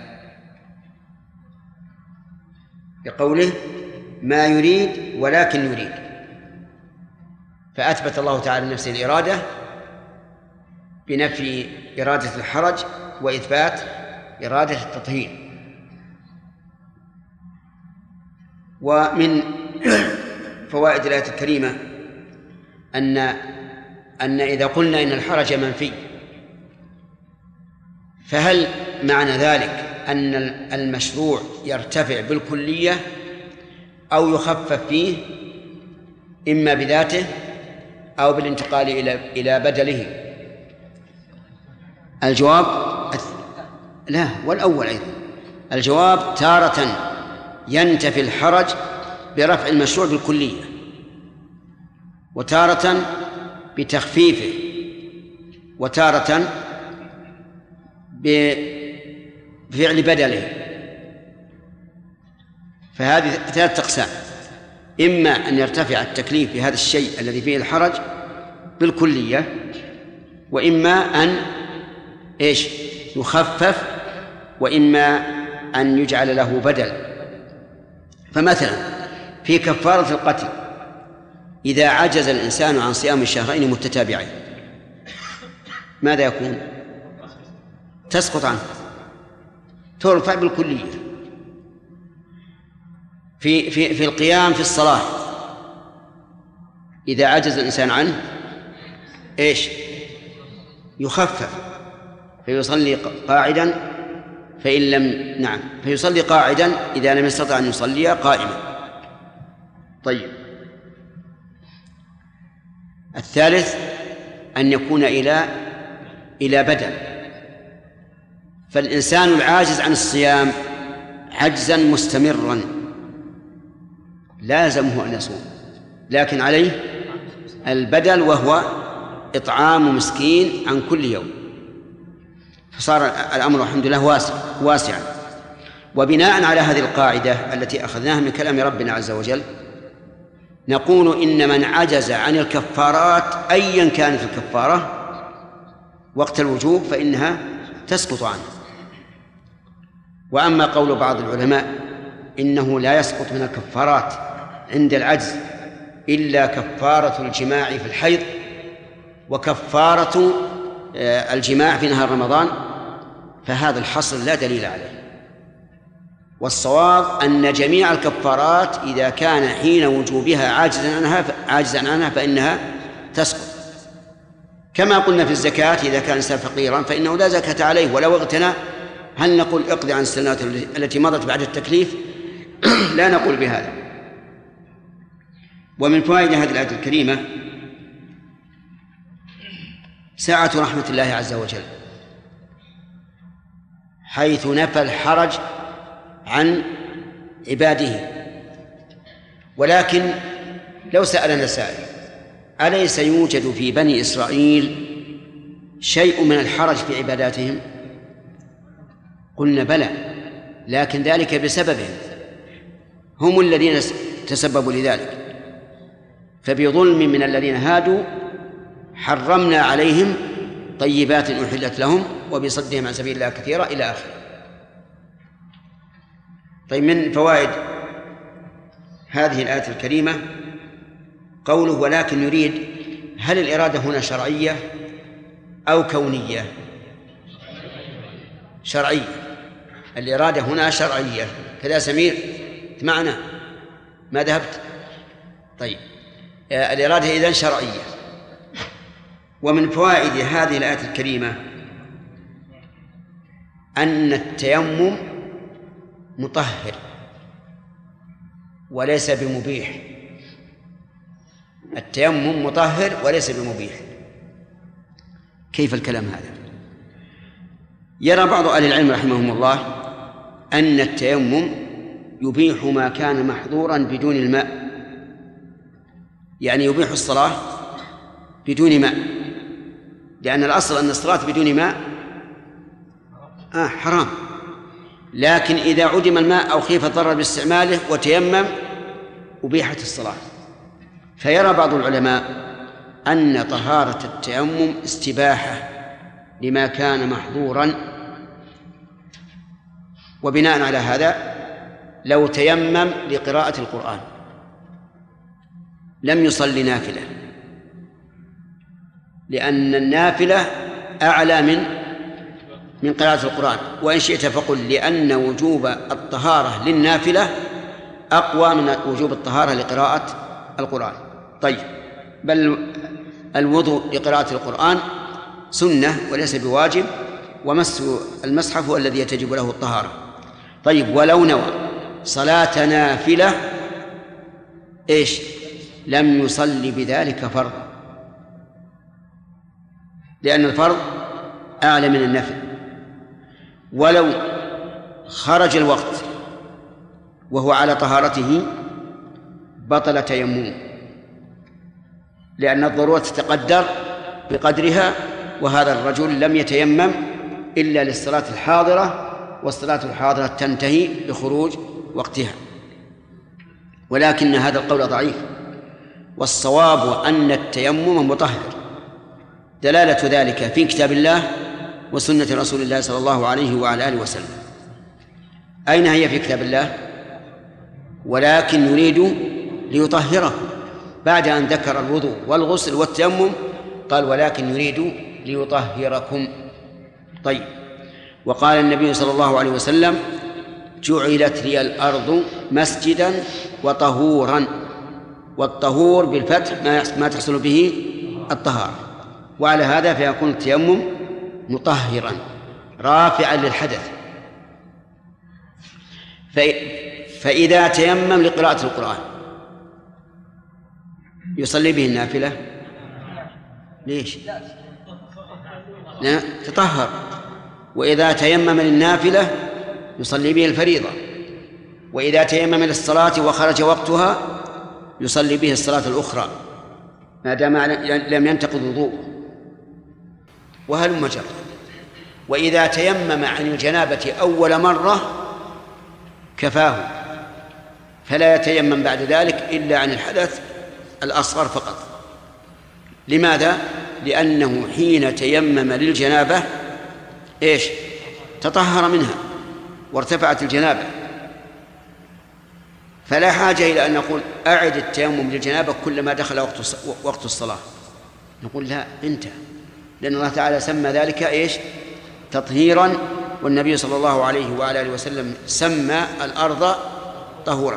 بقوله: ما يريد ولكن يريد، فأثبت الله تعالى لنفسه الإرادة بنفي إرادة الحرج وإثبات إرادة التطهير. ومن فوائد الآية الكريمة أن إذا قلنا إن الحرج منفي، فهل معنى ذلك أن المشروع يرتفع بالكلية أو يخفف فيه إما بذاته أو بالانتقال إلى بدله؟ الجواب لا، والأول أيضا. الجواب: تارة ينتفي الحرج برفع المشروع بالكلية، وتارة بتخفيفه، وتارة بفعل بدله. فهذه 3 أقسام: إما أن يرتفع التكليف بهذا الشيء الذي فيه الحرج بالكلية، وإما أن يخفف، وإما أن يجعل له بدل. فمثلا في كفارة القتل إذا عجز الإنسان عن صيام الشهرين متتابعين ماذا يكون؟ تسقط عنه، ترفع بالكلية. في القيام في الصلاة إذا عجز الإنسان عنه يخفف، فيصلي قاعدا فيصلي قاعدا إذا لم يستطع أن يصلي قائما. طيب، الثالث أن يكون إلى بدل. فالإنسان العاجز عن الصيام عجزا مستمرا لازمه أن يصوم، لكن عليه البدل وهو إطعام مسكين عن كل يوم، فصار الأمر الحمد لله واسعا. وبناء على هذه القاعدة التي أخذناها من كلام ربنا عز وجل نقول إن من عجز عن الكفارات أيا كانت الكفارة وقت الوجوب فإنها تسقط عنه. وأما قول بعض العلماء إنه لا يسقط من الكفارات عند العجز إلا كفارة الجماع في الحيض وكفارة الجماع في نهار رمضان، فهذا الحصر لا دليل عليه. والصواب أن جميع الكفارات إذا كان حين وجوبها عاجزا عنها فإنها تسقط. كما قلنا في الزكاة إذا كان الإنسان فقيرا فإنه لا زكاة عليه ولو اغتنى. هل نقول اقضي عن السنوات التي مضت بعد التكليف؟ لا نقول بهذا. ومن فوائد هذه الآية الكريمة سعة رحمة الله عز وجل، حيث نفى الحرج عن عباده. ولكن لو سألنا سائل أليس يوجد في بني إسرائيل شيء من الحرج في عباداتهم؟ قلنا بلى، لكن ذلك بسببهم، هم الذين تسببوا لذلك. فبظلم من الذين هادوا حرمنا عليهم طيبات أحلت لهم وبصدهم عن سبيل الله كثيرا إلى آخره. طيب، من فوائد هذه الآية الكريمة قوله ولكن يريد، هل الإرادة هنا شرعية أو كونية؟ شرعية. الإرادة هنا شرعية. كذا سمير معنا ما ذهبت؟ طيب، الإرادة إذن شرعية. ومن فوائد هذه الآية الكريمة أن التيمم مطهر وليس بمبيح. التيمم مطهر وليس بمبيح. كيف الكلام هذا؟ يرى بعض أهل العلم رحمهم الله أن التيمم يبيح ما كان محظورا بدون الماء، يعني يبيح الصلاة بدون ماء، لأن الأصل أن الصلاة بدون ماء حرام. لكن إذا عدم الماء أو خيف الضرر باستعماله وتيمم أبيحت الصلاة. فيرى بعض العلماء أن طهارة التيمم استباحة لما كان محظورا. وبناء على هذا لو تيمم لقراءة القرآن لم يصلي نافلة، لأن النافلة أعلى من قراءة القرآن. وإن شئت فقل لأن وجوب الطهارة للنافلة أقوى من وجوب الطهارة لقراءة القرآن. طيب، بل الوضوء لقراءة القرآن سنة وليس بواجب، ومس المصحف هو الذي يتجب له الطهارة. طيب، ولو نوى صلاة نافلة لم يصلي بذلك فرضا، لأن الفرض أعلى من النفل. ولو خرج الوقت وهو على طهارته بطل تيممه، لأن الضرورة تتقدر بقدرها، وهذا الرجل لم يتيمم إلا للصلاة الحاضرة، والصلاة الحاضرة تنتهي بخروج وقتها. ولكن هذا القول ضعيف، والصواب أن التيمم مطهر دلالة ذلك في كتاب الله وسنة رسول الله صلى الله عليه وعلى آله وسلم. أين هي في كتاب الله؟ ولكن يريد ليطهره، بعد أن ذكر الوضوء والغسل والتيمم قال ولكن يريد ليطهركم. طيب، وقال النبي صلى الله عليه وسلم جعلت لي الأرض مسجدا وطهورا، والطهور بالفتح ما تحصل به الطهارة، وعلى هذا فيكون التيمم مطهرا رافعا للحدث. فإذا تيمم لقراءة القرآن يصلي به النافلة؟ ليش؟ لا، تطهر. وإذا تيمم للنافلة يصلي به الفريضة، وإذا تيمم للصلاة وخرج وقتها يصلي به الصلاة الأخرى ما دام لم ينتقض وضوءه. وهلم جرا. وإذا تيمم عن الجنابة أول مرة كفاه، فلا يتيمم بعد ذلك إلا عن الحدث الأصغر فقط. لماذا؟ لأنه حين تيمم للجنابة إيش؟ تطهر منها وارتفعت الجنابة، فلا حاجة إلى أن نقول أعد التيمم للجنابة كلما دخل وقت الصلاة. نقول لا، انتهى، لأن الله تعالى سمى ذلك إيش؟ تطهيرا، والنبي صلى الله عليه وعلى آله وسلم سمى الأرض طهورا.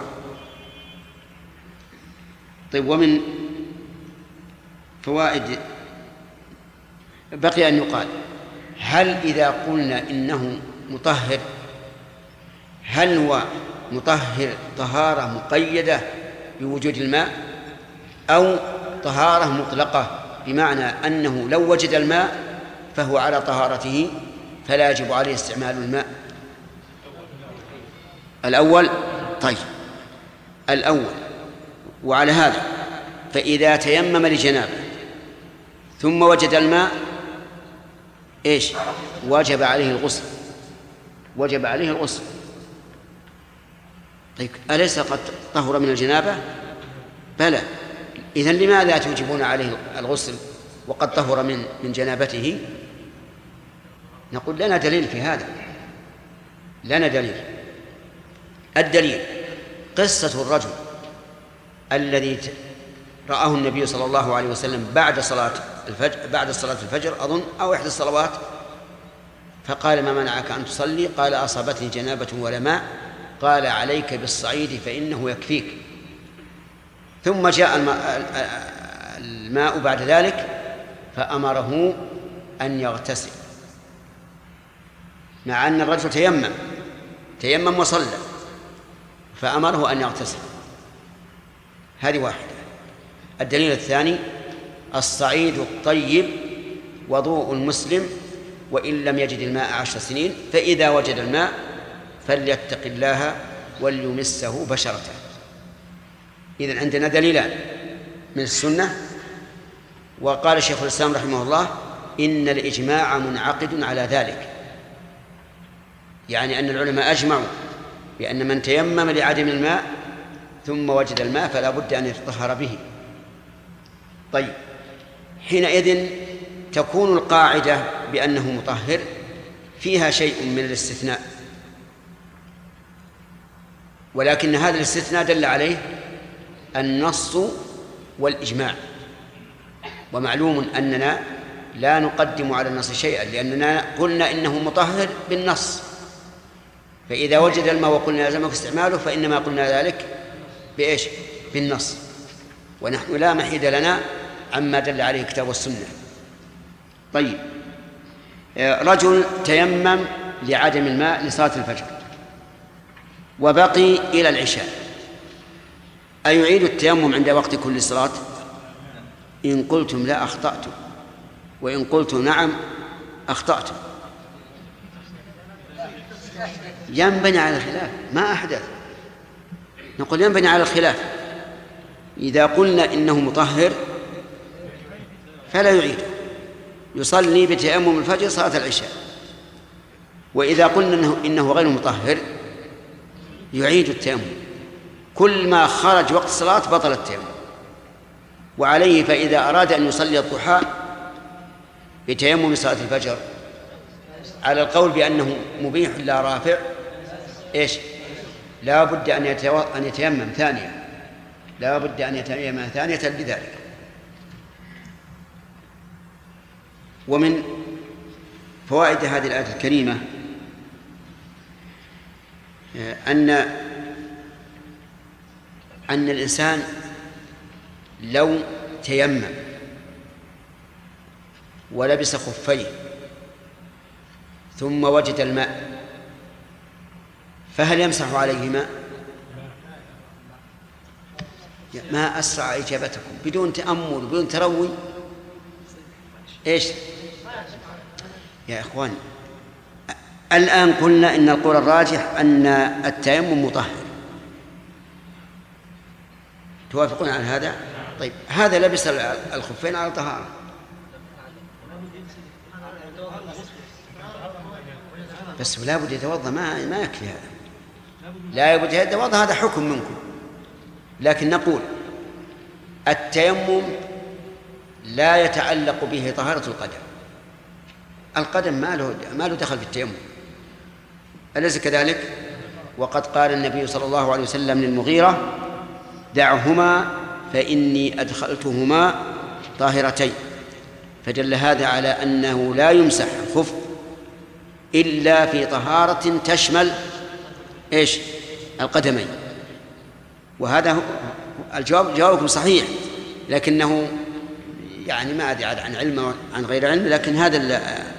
طيب، ومن فوائد بقي أن يقال: هل إذا قلنا إنه مطهر هل هو مطهر طهارة مقيدة بوجود الماء أو طهارة مطلقة، بمعنى أنه لو وجد الماء فهو على طهارته فلا يجب عليه استعمال الماء؟ الأول. طيب، الأول. وعلى هذا فإذا تيمم لجنابه ثم وجد الماء إيش؟ وجب عليه الغسل، وجب عليه الغسل. طيب، أليس قد طهر من الجنابة؟ بلى. إذن لماذا توجبون عليه الغسل وقد طهر من جنابته؟ نقول لنا دليل في هذا، لنا دليل. الدليل قصة الرجل الذي رآه النبي صلى الله عليه وسلم بعد صلاة الفجر أظن أو إحدى الصلوات، فقال: ما منعك أن تصلي؟ قال: أصابتني جنابة ولا ماء. قال: عليك بالصعيد فإنه يكفيك. ثم جاء الماء بعد ذلك فأمره أن يغتسل، مع أن الرجل تيمم وصلى، فأمره أن يغتسل. هذه واحدة. الدليل الثاني: الصعيد الطيب وضوء المسلم وإن لم يجد الماء 10 سنين، فإذا وجد الماء فليتق الله وليمسه بشرته. إذن عندنا دليلان من السنة. وقال شيخ الإسلام رحمه الله: إن الإجماع منعقد على ذلك، يعني أن العلماء أجمعوا بأن من تيمم لعدم الماء ثم وجد الماء فلا بد أن يتطهر به. طيب، حينئذ تكون القاعدة بأنه مطهر فيها شيء من الاستثناء، ولكن هذا الاستثناء دل عليه النص والإجماع. ومعلوم أننا لا نقدم على النص شيئا، لأننا قلنا إنه مطهر بالنص، فإذا وجد الماء وقلنا لازمك استعماله فإنما قلنا ذلك بإيش؟ بالنص، ونحن لا محيد لنا عما دل عليه الكتاب والسنة. طيب، رجل تيمم لعدم الماء لصلاة الفجر وبقي إلى العشاء، أيعيد التيمم عند وقت كل صلاة؟ إن قلتم لا أخطأتم، وإن قلتم نعم أخطأتم. ينبني على الخلاف، ما أحدث. نقول ينبني على الخلاف. إذا قلنا إنه مطهر فلا يعيد، يصلي بتيمم الفجر صلاة العشاء. وإذا قلنا إنه غير مطهر يعيد التيمم، كل ما خرج وقت الصلاة بطل التيمم. وعليه فإذا أراد أن يصلي الضحى بتيمم صلاة الفجر على القول بأنه مبيح لا رافع إيش؟ لا بد أن يتيمم ثانية، لا بد أن يتيمم ثانية لذلك. ومن فوائد هذه الآية الكريمة أن الإنسان لو تيمم ولبس خفيه ثم وجد الماء فهل يمسح عليهما؟ ما أسرع إجابتكم بدون تأمل بدون تروي. إيش يا إخوان؟ الآن قلنا إن القول الراجح أن التيمم مطهر، توافقون على هذا؟ طيب هذا لبس الخفين على طهارة، بس لا بد يتوضأ، ما يكفي هذا، لا بد يتوضأ، هذا حكم منكم. لكن نقول التيمم لا يتعلق به طهارة القدم، القدم ما له دخل في التيمم، أليس كذلك؟ وقد قال النبي صلى الله عليه وسلم للمغيرة: دعهما فإني أدخلتهما طاهرتين. فدل هذا على أنه لا يمسح الخف إلا في طهارة تشمل إيش؟ القدمين. وهذا جوابكم صحيح، لكنه يعني ما أدري عن علم عن غير علم، لكن هذا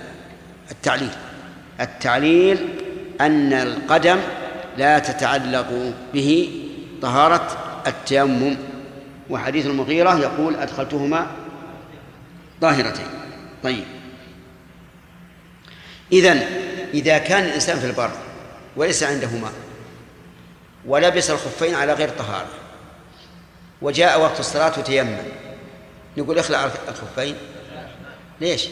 التعليل أن القدم لا تتعلق به طهارة التيمم. وحديث المغيرة يقول: أدخلتهما طاهرتين. طيب، إذا كان الإنسان في البر وليس عنده ماء ولبس الخفين على غير طهارة وجاء وقت الصلاة وتيمم، نقول اخلع الخفين؟ ليش؟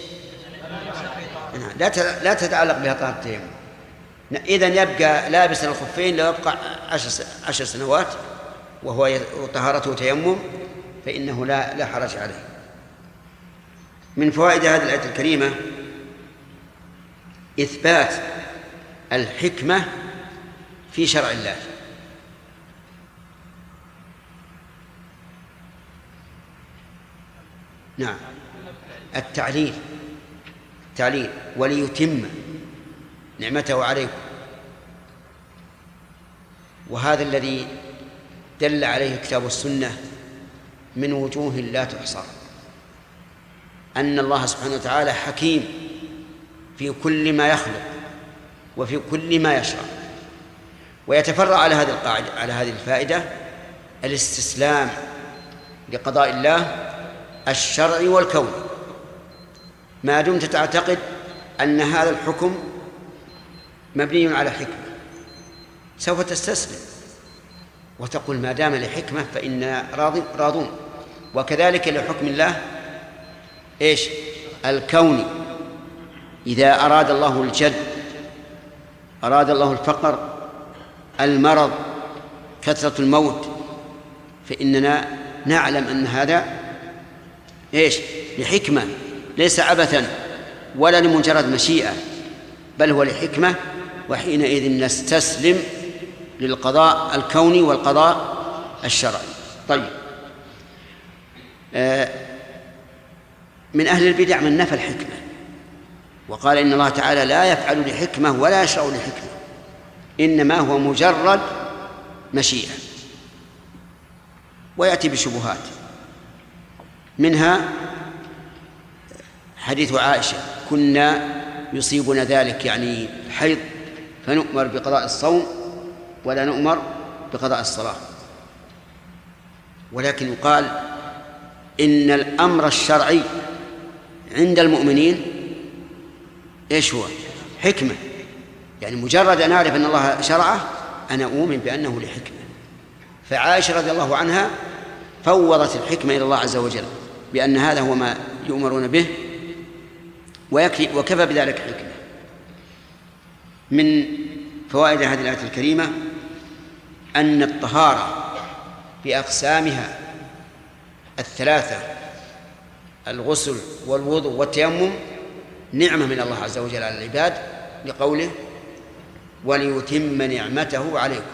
لا تتعلق بها طهارة التيمم. إذن يبقى لابسا الخفين لو يبقى 10 سنوات وهو طهارته تيمم فإنه لا حرج عليه. من فوائد هذه الآية الكريمة إثبات الحكمة في شرع الله. نعم، التعليل وليتم نعمته عليكم، وهذا الذي دل عليه الكتاب والسنة من وجوه لا تحصى، أن الله سبحانه وتعالى حكيم في كل ما يخلق وفي كل ما يشرع. ويتفرع على هذه القاعدة، على هذه الفائدة، الاستسلام لقضاء الله الشرعي والكوني. ما دمت تعتقد أن هذا الحكم مبني على حكمة سوف تستسلم وتقول ما دام لحكمة فإننا راضون. وكذلك لحكم الله إيش؟ الكوني. إذا أراد الله الجد، أراد الله الفقر، المرض، كثرة الموت، فإننا نعلم أن هذا إيش؟ لحكمة، ليس عبثا ولا لمجرد مشيئة، بل هو لحكمة، وحينئذ نستسلم للقضاء الكوني والقضاء الشرعي. طيب، من أهل البدع من نفى الحكمة وقال إن الله تعالى لا يفعل لحكمة ولا يشرع لحكمة، إنما هو مجرد مشيئة، ويأتي بشبهات، منها حديث عائشة: كنا يصيبنا ذلك يعني الحيض فنؤمر بقضاء الصوم ولا نؤمر بقضاء الصلاة. ولكن يقال إن الأمر الشرعي عند المؤمنين إيش هو؟ حكمة، يعني مجرد أن أعرف أن الله شرعه أنا أؤمن بأنه لحكمة. فعائشة رضي الله عنها فوضت الحكمة إلى الله عز وجل بأن هذا هو ما يؤمرون به وكفى بذلك حكمة. من فوائد هذه الآية الكريمة أن الطهارة بأقسامها الثلاثة، الغسل والوضوء والتيمم، نعمة من الله عز وجل على العباد لقوله وليتم نعمته عليكم،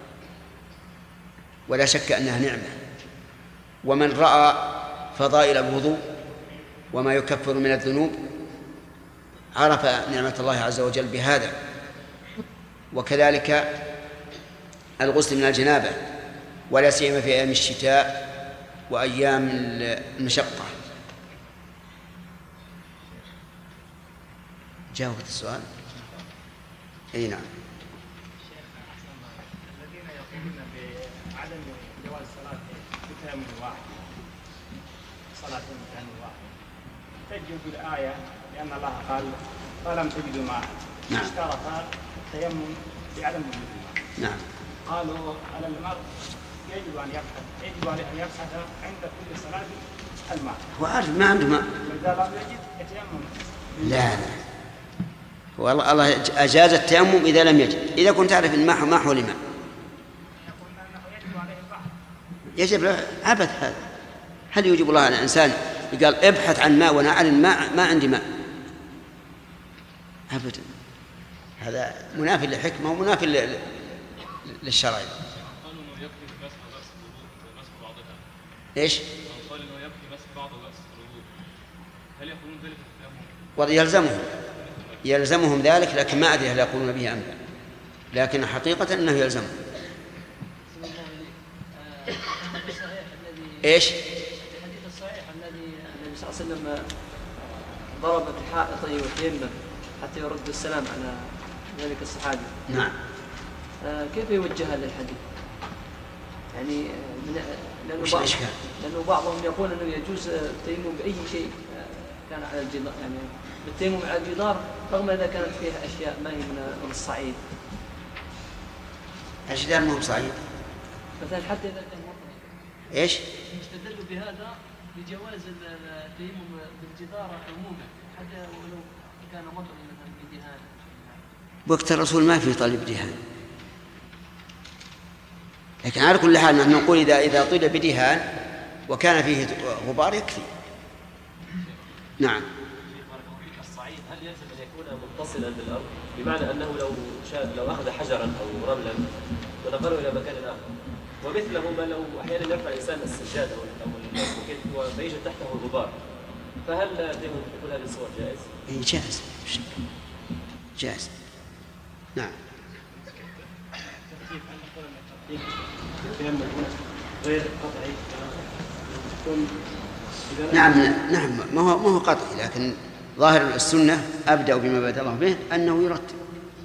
ولا شك أنها نعمة. ومن رأى فضائل الوضوء وما يكفر من الذنوب عرف نعمة الله عز وجل بهذا. وكذلك الغسل من الجنابة، ولا سيما في أيام الشتاء وأيام المشقة. جاوبت السؤال؟ أي نعم. الذين يقولون بعدم جواز الصلاة بتيمم واحد، صلاة بتيمم واحد، تجد بالآية لأن الله قال فلم تجدوا ماء، اشترط التيمم بعدم وجود الماء. نعم. قالوا على المرء يجب أن يبحث عند كل صلاة الماء. هو عارف ما عنده ماء. وإذا لم يجد يتيمم. لا والله الله أجاز التيمم إذا لم يجد. إذا كنت تعرف إن ما حول ماء يجب له عبث. هذا هل يجب الله على الإنسان قال ابحث عن ماء وأنا أعلم ما عندي ماء؟ أبدا، هذا منافي للحكمة ومنافي للشرع. ايش؟ قال انه يكفي بس بعض الرأس الوضوء، هل يقولون ذلك في التيمم؟ يلزمهم ذلك، لكن ما ادري هل يقولون به ام لا، لكن حقيقة انه يلزمهم. ايش؟ الحديث الصحيح الذي النبي صلى الله عليه وسلم ضرب بحائطه وتيمم حتى يرد السلام على ذلك الصحابي. نعم. كيف يوجه هذا الحديث؟ يعني لأنه بعضهم يقول أنه يجوز التيمم بأي شيء كان على الجدار، يعني بالتيمم على الجدار رغم إذا كانت فيها أشياء ما هي من الصعيد. الجدار مو بصعيد. مثلا حتى إذا كان مطر. إيش؟ يستدل بهذا بجواز التيمم بالجدار عموما حتى ولو كان مطر مثلا بدهان. وقت الرسول ما في طالب دهان، لكن على كل حال نحن نقول إذا طيل بدهان وكان فيه غبار يكفي. نعم. الصعيد هل يلزم أن يكون متصلا بالأرض؟ بمعنى أنه لو أخذ حجرا أو رملا ونقله إلى مكان آخر، ومثله ما لو أحيانا يرفع الإنسان السجاد أو المسبوكين فيجد تحته الغبار، فهل يكون هذه الصور جائز؟ جائز. جائز. نعم. غير قطعي. نعم ما هو قطعي، لكن ظاهر السنة أبدأ بما بدأ الله به أنه يرتب.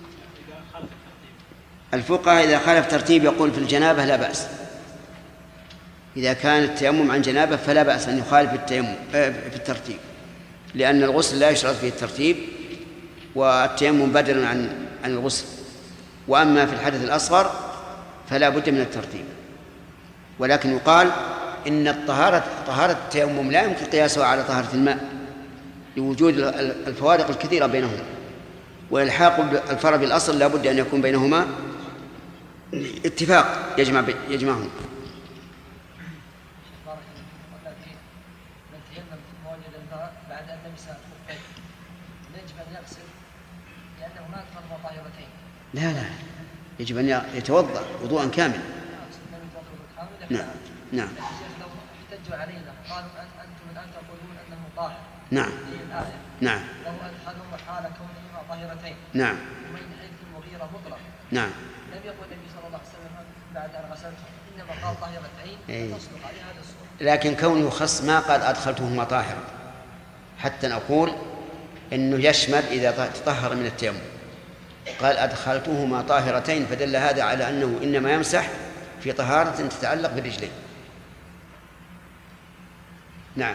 الفقهاء إذا خالف ترتيب يقول في الجنابة لا بأس. إذا كان التيمم عن جنابة فلا بأس أن يخالف التيمم في الترتيب، لأن الغسل لا يشرط فيه الترتيب والتيمم بدل عن الغسل. وأما في الحدث الأصغر فلا بد من الترتيب. ولكن يقال إن طهارة التيمم لا يمكن قياسها على طهارة الماء لوجود الفوارق الكثيرة بينهما، والحاق الفرع بالأصل لا بد أن يكون بينهما اتفاق يجمعهم. بعد أن لمس الخفين يجب أن يغسل لأنه ما أكثر طاهرتين. لا يجب أن يتوضأ وضوءا كاملا. نعم. لو احتجوا علينا قالوا أنتم الآن تقولون أنه طاهر. نعم. نعم. لو أدخلهم حال كونهما طاهرتين. نعم. ومن حيث المغيرة مطلق. نعم. لم يقل النبي صلى الله عليه وسلم بعد أن غسلتهم، إنما قال طاهرتين تصدق على هذا الصورة. لكن كونه خص ما قال أدخلتهما طاهرا، حتى نقول إنه يشمل إذا تطهر من التيمم. قال أدخلتهما طاهرتين، فدل هذا على أنه إنما يمسح في طهارة تتعلق بالرجلين. نعم.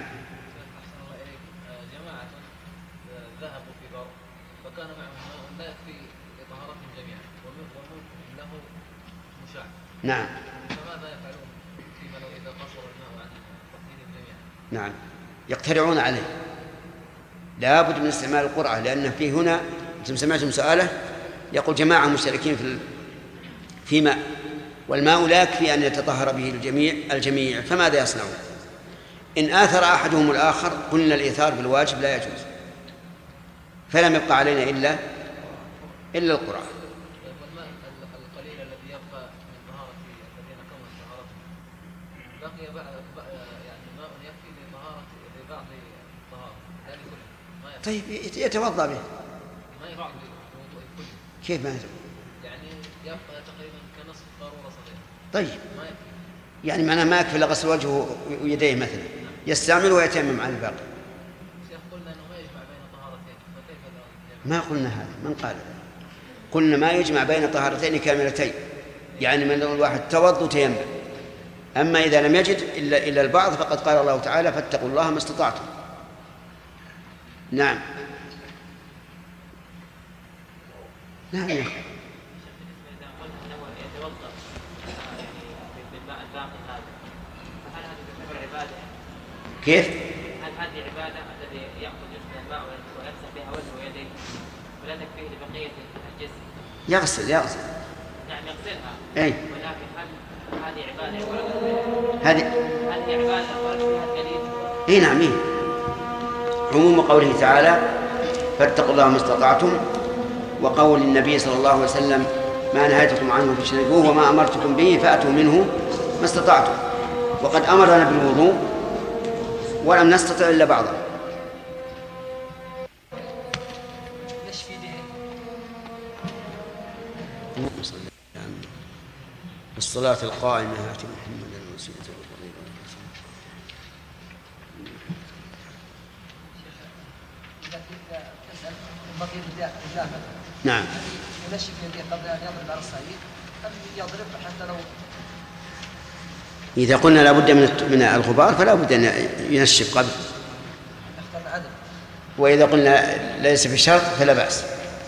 جماعة ذهبوا في بر فكان معهم لا يكفي لطهارتهم جميعا ومنهم له مشاع. نعم. فماذا يفعلون فيما لو إذا قصر الماء عن تطهيرهم جميعا؟ نعم، يقترعون عليه. لا بد من استعمال القرعة، لأن في هنا أنتم سمعتم سؤاله يقول جماعة مشتركين في ماء، والماء لا يكفي أن يتطهر به الجميع، فماذا يصنعون؟ إن آثر أحدهم الآخر قلنا الإيثار بالواجب لا يجوز، فلم يبقى علينا إلا القرآن. والماء القليل الذي يبقى من طهارة الذين كملوا طهارتهم بقي يعني ماء يكفي لبعض الطهارة لا لكل. طيب يتوضأ به. ما يفعل بالوضوء الكل. كيف ما يفعل؟ يعني يبقى تقريبا كنصف قارورة صغيرة. طيب ما يكفي. يعني معناه ما يكفي لغسل وجهه ويديه مثلا، يستعمل ويتيمم على الباقي. شيخ قلنا انه ما يجمع بين طهارتين، فكيف ذلك؟ ما قلنا هذا، من قال ذلك؟ قلنا ما يجمع بين طهارتين كاملتين، يعني من الواحد توضأ وتيمم. أما إذا لم يجد إلا البعض فقد قال الله تعالى فاتقوا الله ما استطعتم. نعم نعم يا أخي. كيف؟ هل هذه عبادة الذي يأخذ جزء من الماء ويمسح بها وجهه ويديه ولا تكفيه لبقية الجسم؟ يغسل. نعم يغسلها. أي. ولكن هل هذه عبادة هل هي عبادة ورد فيها الدليل؟ إيه نعم إيه. عموم قوله تعالى فاتقوا الله ما استطعتم، وقول النبي صلى الله عليه وسلم ما نهيتكم عنه فاجتنبوه وما أمرتكم به فأتوا منه ما استطعتم. وقد أمرنا بالوضوء ولم نستطع إلا بعضه. الصلاة القائمة هاتي محمدا وسيلة الفضيلة. نعم. ينشف يديه قبل أن يضرب على الصعيد أم يضرب حتى لو إذا قلنا لا بد من الغبار فلا بد أن ينشف قبل. وإذا قلنا ليس في شرط فلا بأس.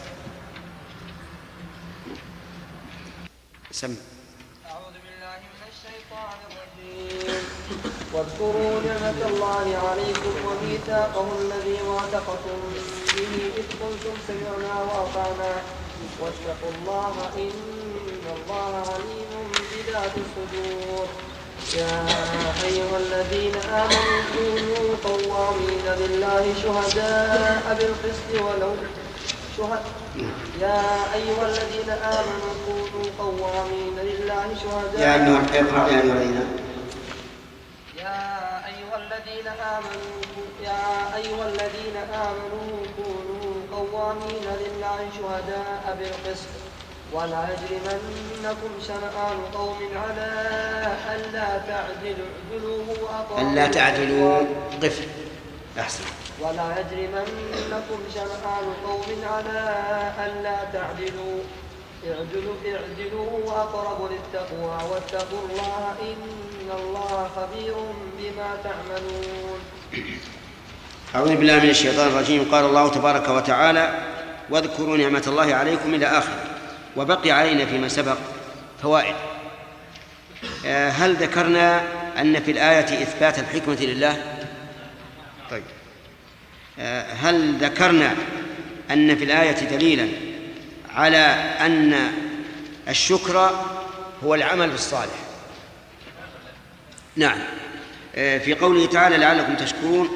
سم. أعوذ بالله من الشيطان الرجيم. واذكروا نعمة الله عليكم وميثاقه الذي واثقتم به إذ قلتم سمعنا وأطعنا واتقوا الله إن الله عليم بذات الصدور. يا أيها الذين آمنوا كونوا قوامين لله شهداء بالقسط ولو يا أيها الذين آمنوا كونوا قوامين لله شهداء يا أيها الذين آمنوا كونوا قوامين لله شهداء بالقسط ولا يجرمنكم شنآن قوم على ألا تعدلوا اعدلوا هو أقرب. ألا تعدلوا قف أحسن. ولا يجرمنكم شنآن قوم على ألا تعدلوا اعدلوا هو أقرب للتقوى واتقوا الله إن الله خبير بما تعملون. أعوذ بالله من الشيطان الرجيم. قال الله تبارك وتعالى واذكروا نعمة الله عليكم إلى آخره. وبقي علينا فيما سبق فوائد. هل ذكرنا أن في الآية إثبات الحكمة لله؟ طيب. هل ذكرنا أن في الآية دليلا على أن الشكر هو العمل الصالح؟ نعم. في قوله تعالى لعلكم تشكرون،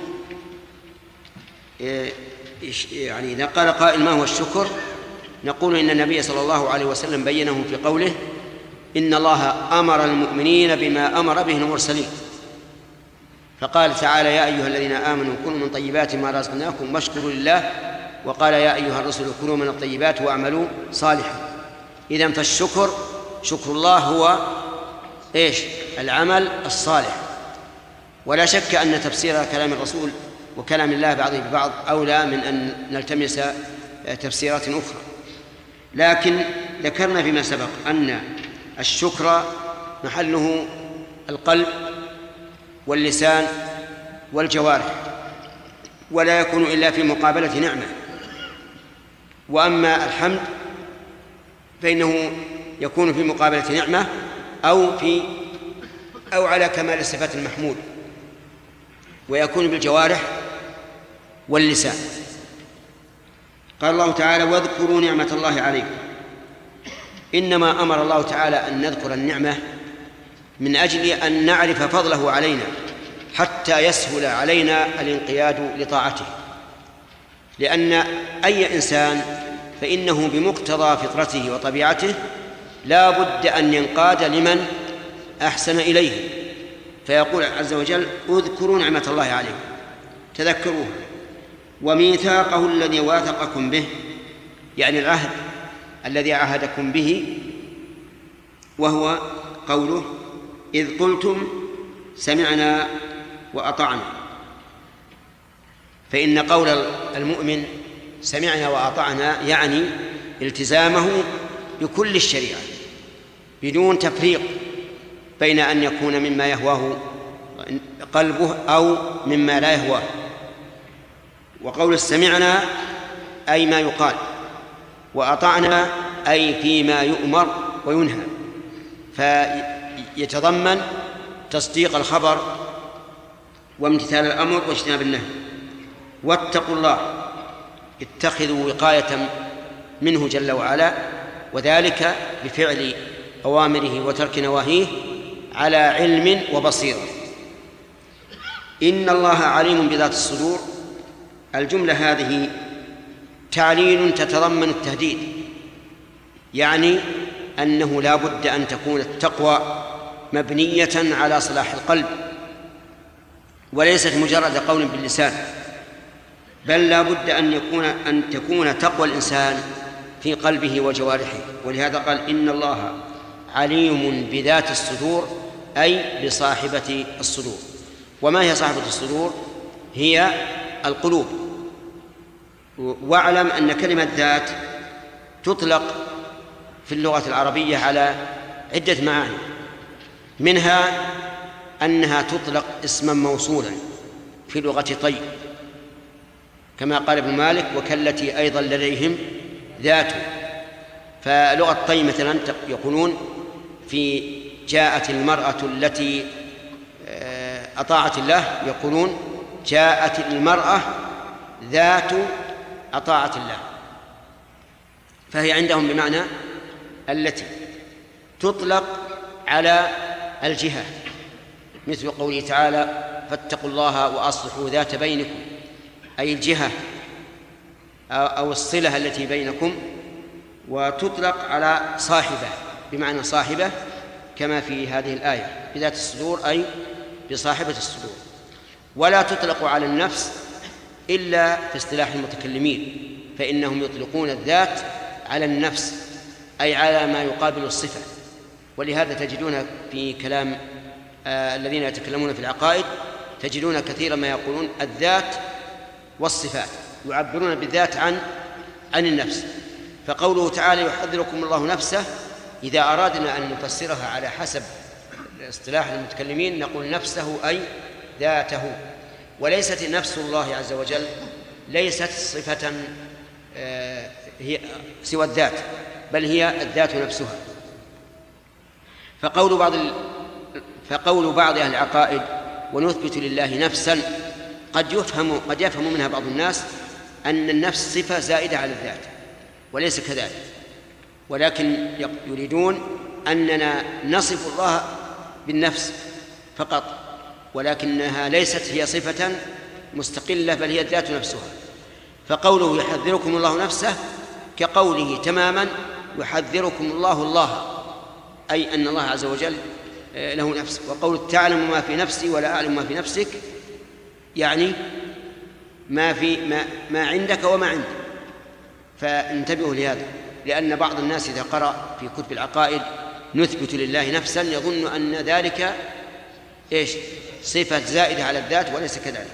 يعني إذا قال قائل ما هو الشكر نقول إن النبي صلى الله عليه وسلم بينه في قوله إن الله أمر المؤمنين بما أمر به المرسلين، فقال تعالى يا أيها الذين آمنوا كلوا من طيبات ما رزقناكم واشكروا لله، وقال يا أيها الرسل كلوا من الطيبات واعملوا صالحا. إذن فالشكر شكر الله هو إيش؟ العمل الصالح. ولا شك أن تفسير كلام الرسول وكلام الله بعضه ببعض أولى من أن نلتمس تفسيرات أخرى، لكن ذكرنا فيما سبق أن الشكر محله القلب واللسان والجوارح، ولا يكون إلا في مقابلة نعمة. وأما الحمد فإنه يكون في مقابلة نعمة أو على كمال الصفات المحمود، ويكون بالجوارح واللسان. قال الله تعالى واذكروا نعمة الله عليكم. إنما أمر الله تعالى أن نذكر النعمة من أجل أن نعرف فضله علينا حتى يسهل علينا الانقياد لطاعته. لأن أي إنسان فإنه بمقتضى فطرته وطبيعته لا بد أن ينقاد لمن أحسن إليه، فيقول عز وجل اذكروا نعمة الله عليكم، تذكروه، وميثاقه الذي واثقكم به، يعني العهد الذي عاهدكم به، وهو قوله إذ قلتم سمعنا وأطعنا. فإن قول المؤمن سمعنا وأطعنا يعني التزامه بكل الشريعة بدون تفريق بين أن يكون مما يهواه قلبه أو مما لا يهواه. وقول سمعنا أي ما يقال، وأطعنا أي فيما يؤمر وينهى، فيتضمن تصديق الخبر وامتثال الأمر واجتناب النهي. واتقوا الله، اتخذوا وقاية منه جل وعلا، وذلك بفعل أوامره وترك نواهيه على علم وبصيرة. إن الله عليم بذات الصدور، الجملة هذه تعليل تتضمن التهديد، يعني أنه لا بد أن تكون التقوى مبنية على صلاح القلب، وليست مجرد قول باللسان، بل لا بد أن تكون تقوى الإنسان في قلبه وجوارحه. ولهذا قال إن الله عليم بذات الصدور، أي بصاحبة الصدور. وما هي صاحبة الصدور؟ هي القلوب. واعلم أن كلمة ذات تطلق في اللغة العربية على عدة معاني، منها أنها تطلق اسما موصولا في لغة طي، كما قال ابن مالك وكالتي أيضا لديهم ذات. فلغة طي مثلا يقولون في جاءت المرأة التي أطاعت الله، يقولون جاءت المرأة ذات أطاعت الله، فهي عندهم بمعنى التي. تطلق على الجهة، مثل قوله تعالى فاتقوا الله وأصلحوا ذات بينكم، أي الجهة أو الصلة التي بينكم. وتطلق على صاحبة بمعنى صاحبة، كما في هذه الآية بذات الصدور أي بصاحبة الصدور. ولا تطلق على النفس إلا في اصطلاح المتكلمين، فإنهم يطلقون الذات على النفس أي على ما يقابل الصفة. ولهذا تجدون في كلام الذين يتكلمون في العقائد تجدون كثيرا ما يقولون الذات والصفات، يعبرون بالذات عن النفس. فقوله تعالى يحذركم الله نفسه، إذا أرادنا أن نفسرها على حسب اصطلاح المتكلمين نقول نفسه أي ذاته، وليست نفس الله عز وجل ليست صفة هي سوى الذات، بل هي الذات نفسها. فقول بعض أهل العقائد ونثبت لله نفسا قد يفهم منها بعض الناس أن النفس صفة زائدة على الذات، وليس كذلك، ولكن يريدون أننا نصف الله بالنفس فقط، ولكنها ليست هي صفة مستقلة بل هي الذات نفسها. فقوله يحذركم الله نفسه كقوله تماما يحذركم الله، أي أن الله عز وجل له نفس. وقول تعلم ما في نفسي ولا أعلم ما في نفسك، يعني ما عندك وما عندي. فانتبهوا لهذا، لأن بعض الناس إذا قرأ في كتب العقائد نثبت لله نفسا يظن أن ذلك صفة زائدة على الذات، وليس كذلك.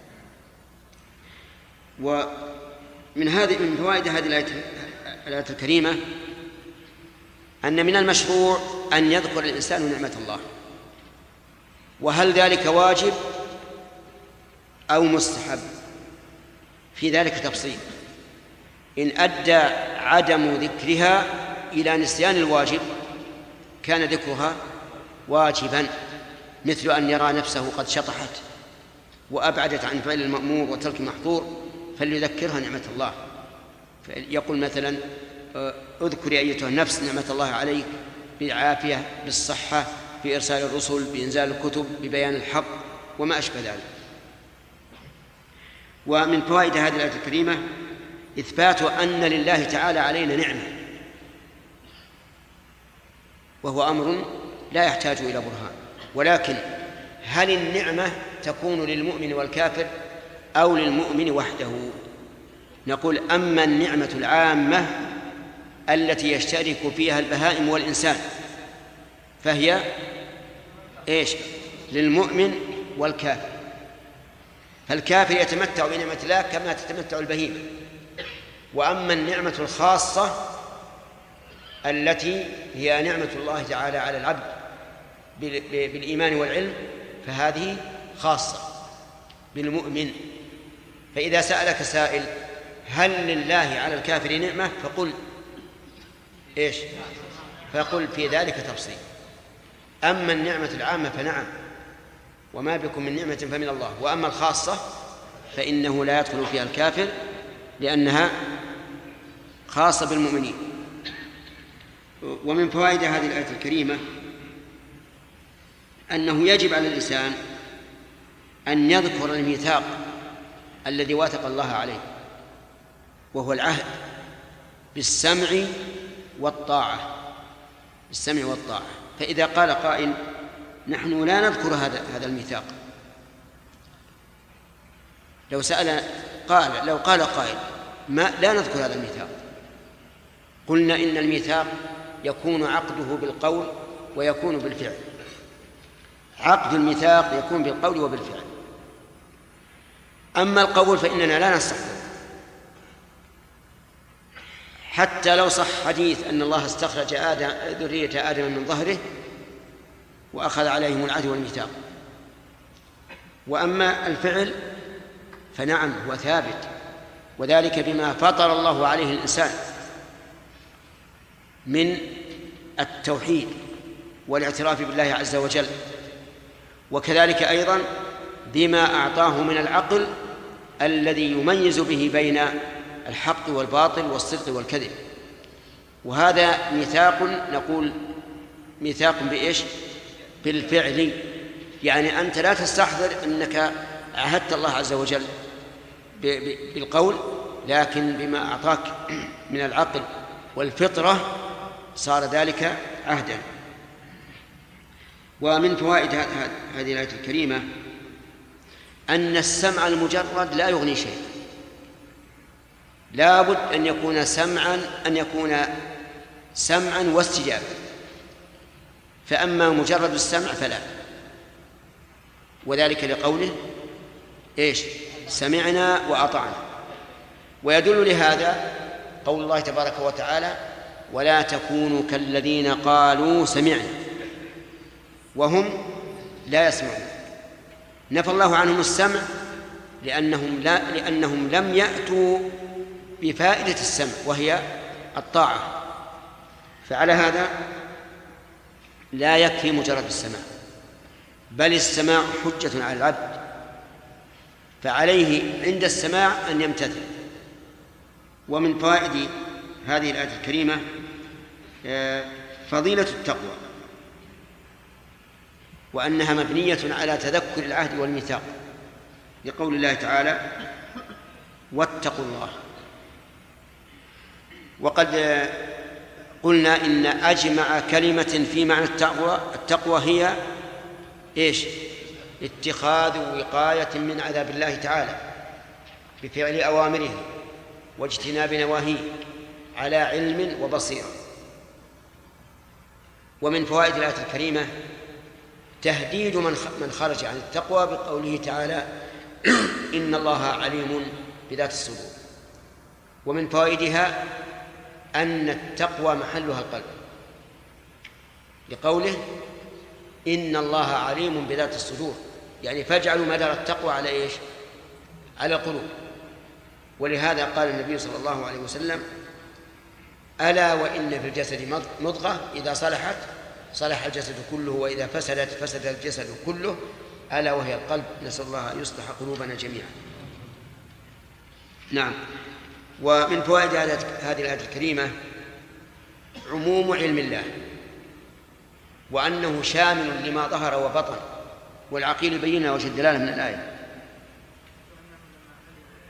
من فوائد هذه الآية الكريمة أن من المشروع أن يذكر الإنسان نعمة الله، وهل ذلك واجب أو مستحب؟ في ذلك تفصيل. إن أدى عدم ذكرها إلى نسيان الواجب كان ذكرها واجبا، مثل أن يرى نفسه قد شطحت وأبعدت عن فعل المأمور وترك المحظور فليذكرها نعمة الله. يقول مثلا اذكري أيتها النفس نعمة الله عليك بالعافية، بالصحة، بإرسال الرسل، بإنزال الكتب، ببيان الحق، وما أشبه ذلك. ومن فوائد هذه الآية الكريمة إثبات أن لله تعالى علينا نعمة، وهو أمر لا يحتاج إلى برهان. ولكن هل النعمة تكون للمؤمن والكافر أو للمؤمن وحده؟ نقول أما النعمة العامة التي يشترك فيها البهائم والإنسان فهي إيش؟ للمؤمن والكافر. فالكافر يتمتع بنعمة الله كما تتمتع البهيمة. وأما النعمة الخاصة التي هي نعمة الله تعالى على العبد بالإيمان والعلم فهذه خاصة بالمؤمن. فإذا سألك سائل هل لله على الكافر نعمة فقل إيش؟ فقل في ذلك تفصيل. أما النعمة العامة فنعم، وما بكم من نعمة فمن الله. وأما الخاصة فإنه لا يدخل فيها الكافر لأنها خاصة بالمؤمنين. ومن فوائد هذه الآية الكريمة أنه يجب على الإنسان أن يذكر الميثاق الذي واثق الله عليه، وهو العهد بالسمع والطاعة. بالسمع والطاعة. فإذا قال قائل نحن لا نذكر هذا الميثاق، لو قال قائل لا نذكر هذا الميثاق، قلنا إن الميثاق يكون عقده بالقول ويكون بالفعل. عقد الميثاق يكون بالقول وبالفعل. أما القول فإننا لا نستحضر، حتى لو صح حديث أن الله استخرج ذرية آدم من ظهره وأخذ عليهم العهد والميثاق. وأما الفعل فنعم هو ثابت، وذلك بما فطر الله عليه الإنسان من التوحيد والاعتراف بالله عز وجل، وكذلك أيضا بما أعطاه من العقل الذي يميز به بين الحق والباطل والصدق والكذب. وهذا ميثاق، نقول ميثاق بإيش؟ بالفعل. يعني أنت لا تستحضر أنك عهدت الله عز وجل بالقول، لكن بما أعطاك من العقل والفطرة صار ذلك عهدا. ومن فوائد هذه الآية الكريمة أن السمع المجرد لا يغني شيء، لا بد أن يكون سمعا واستجابة. فأما مجرد السمع فلا، وذلك لقوله إيش؟ سمعنا وأطعنا. ويدل لهذا قول الله تبارك وتعالى ولا تكونوا كالذين قالوا سمعنا وهم لا يسمعون. نفى الله عنهم السمع لأنهم لم يأتوا بفائدة السمع وهي الطاعة. فعلى هذا لا يكفي مجرد السماع، بل السماع حجة على العبد، فعليه عند السماع أن يمتثل. ومن فوائد هذه الآية الكريمة فضيلة التقوى، وأنها مبنية على تذكر العهد والميثاق، لقول الله تعالى واتقوا الله. وقد قلنا إن أجمع كلمة في معنى التقوى هي إيش؟ اتخاذ وقاية من عذاب الله تعالى بفعل أوامره واجتناب نواهيه على علم وبصيرة. ومن فوائد الآية الكريمة تهديد من خرج عن التقوى بقوله تعالى إن الله عليم بذات الصدور. ومن فوائدها أن التقوى محلها القلب، لقوله إن الله عليم بذات الصدور، يعني فاجعلوا مدار التقوى على إيش؟ على القلوب. ولهذا قال النبي صلى الله عليه وسلم ألا وإن في الجسد مضغة إذا صلحت صلح الجسد كله وإذا فسدت فسد الجسد كله ألا وهي القلب. نسأل الله أن يصلح قلوبنا جميعا. نعم. ومن فوائد هذه الآية الكريمة عموم علم الله، وأنه شامل لما ظهر وبطن، والعقيل بينا وجه الدلالة من الآية.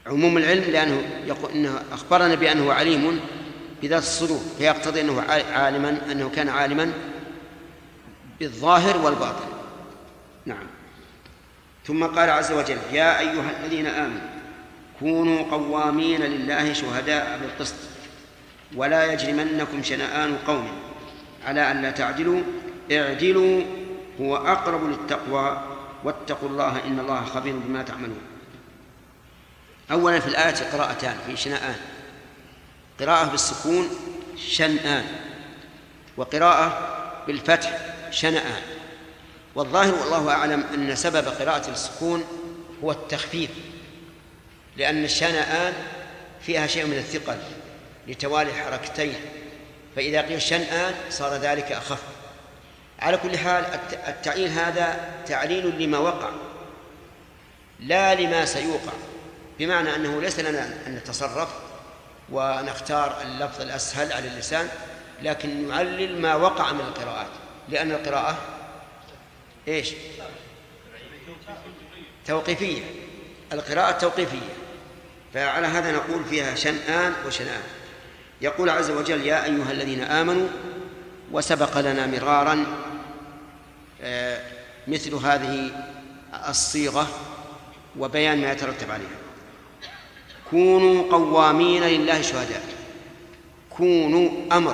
عموم العلم لأنه يقول إنه أخبرنا بأنه عليم بذات الصدور، فيقتضي أنه كان عالما بالظاهر والباطن. نعم. ثم قال عز وجل: يا أيها الذين آمنوا كونوا قوامين لله شهداء بالقسط ولا يجرمنكم شنآن قوم على أن لا تعدلوا اعدلوا هو أقرب للتقوى واتقوا الله إن الله خبير بما تعملون. أولا في الآية قراءتان في شنآن، قراءة بالسكون شنآن، وقراءة بالفتح شنآن. والظاهر والله أعلم أن سبب قراءة السكون هو التخفيف، لأن الشنآن فيها شيء من الثقل لتوالي الحركتين، فإذا قيل شنآن صار ذلك أخف. على كل حال التعليل هذا تعليل لما وقع لا لما سيوقع، بمعنى أنه ليس لنا أن نتصرف ونختار اللفظ الأسهل على اللسان، لكن نعلل ما وقع من القراءات، لأن القراءة إيش؟ توقيفية، القراءة توقيفية، فعلى هذا نقول فيها شنآن وشنآن. يقول عز وجل: يا أيها الذين آمنوا، وسبق لنا مرارا مثل هذه الصيغة وبيان ما يترتب عليها. كونوا قوامين لله شهداء. كونوا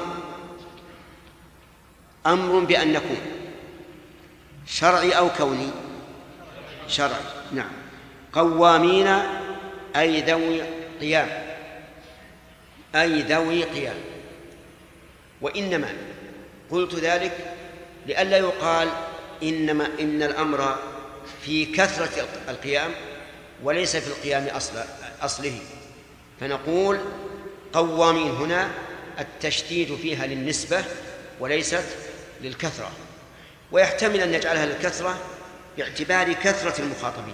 أمر بأن نكون، شرعي أو كوني؟ شرعي. نعم. قوامين أي ذوي قيام، أي ذوي قيام. وإنما قلت ذلك لئلا يقال إن الأمر في كثرة القيام وليس في القيام أصله، فنقول قوامين هنا التشديد فيها للنسبة وليست للكثرة، ويحتمل أن نجعلها للكثرة باعتبار كثرة المخاطبين.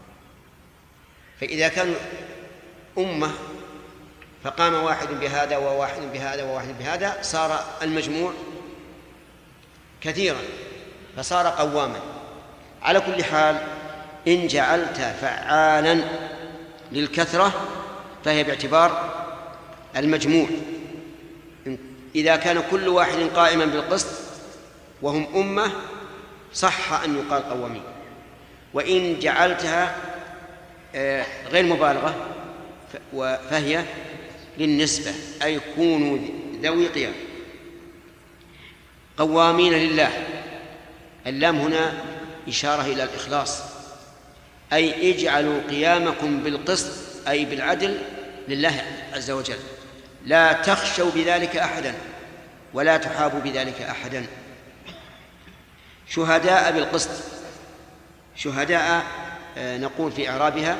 فإذا كانوا أمة فقام واحد بهذا وواحد بهذا وواحد بهذا صار المجموع كثيرا فصار قواما. على كل حال إن جعلت فعالا للكثرة فهي باعتبار المجموع. إذا كان كل واحد قائما بالقسط وهم أمة صح أن يقال قوامين. وإن جعلتها غير مبالغة فهي للنسبة، أي كونوا ذوي قيام. قوامين لله، اللام هنا إشارة إلى الإخلاص، أي اجعلوا قيامكم بالقسط أي بالعدل لله عز وجل، لا تخشوا بذلك أحدا ولا تحابوا بذلك أحدا. شهداء بالقسط، شهداء نقول في إعرابها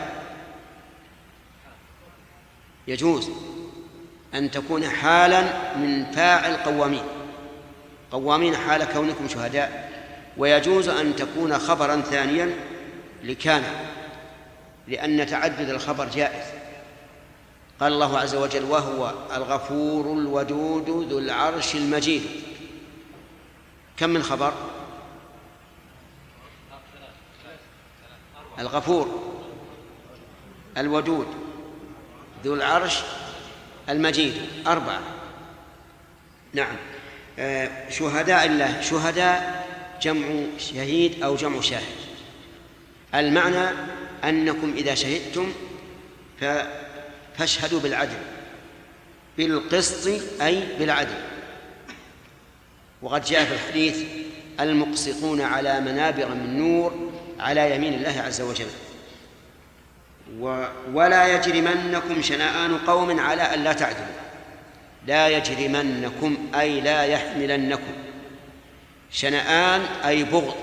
يجوز أن تكون حالا من فاعل قوامين، قوامين حال كونكم شهداء، ويجوز أن تكون خبرا ثانيا لكان، لأن تعدد الخبر جائز. قال الله عز وجل: وهو الغفور الودود ذو العرش المجيد. كم من خبر؟ الغفور، الودود، ذو العرش، المجيد، 4. نعم. شهداء الله، شهداء جمع شهيد أو جمع شاهد. المعنى أنكم إذا شهدتم فاشهدوا بالعدل، بالقسط أي بالعدل. وقد جاء في الحديث: المقسطون على منابر من نور على يمين الله عز وجل. ولا يجرمنكم شنآن قوم على أن لا تعدلوا. لا يجرمنكم أي لا يحملنكم. شنآن أي بغض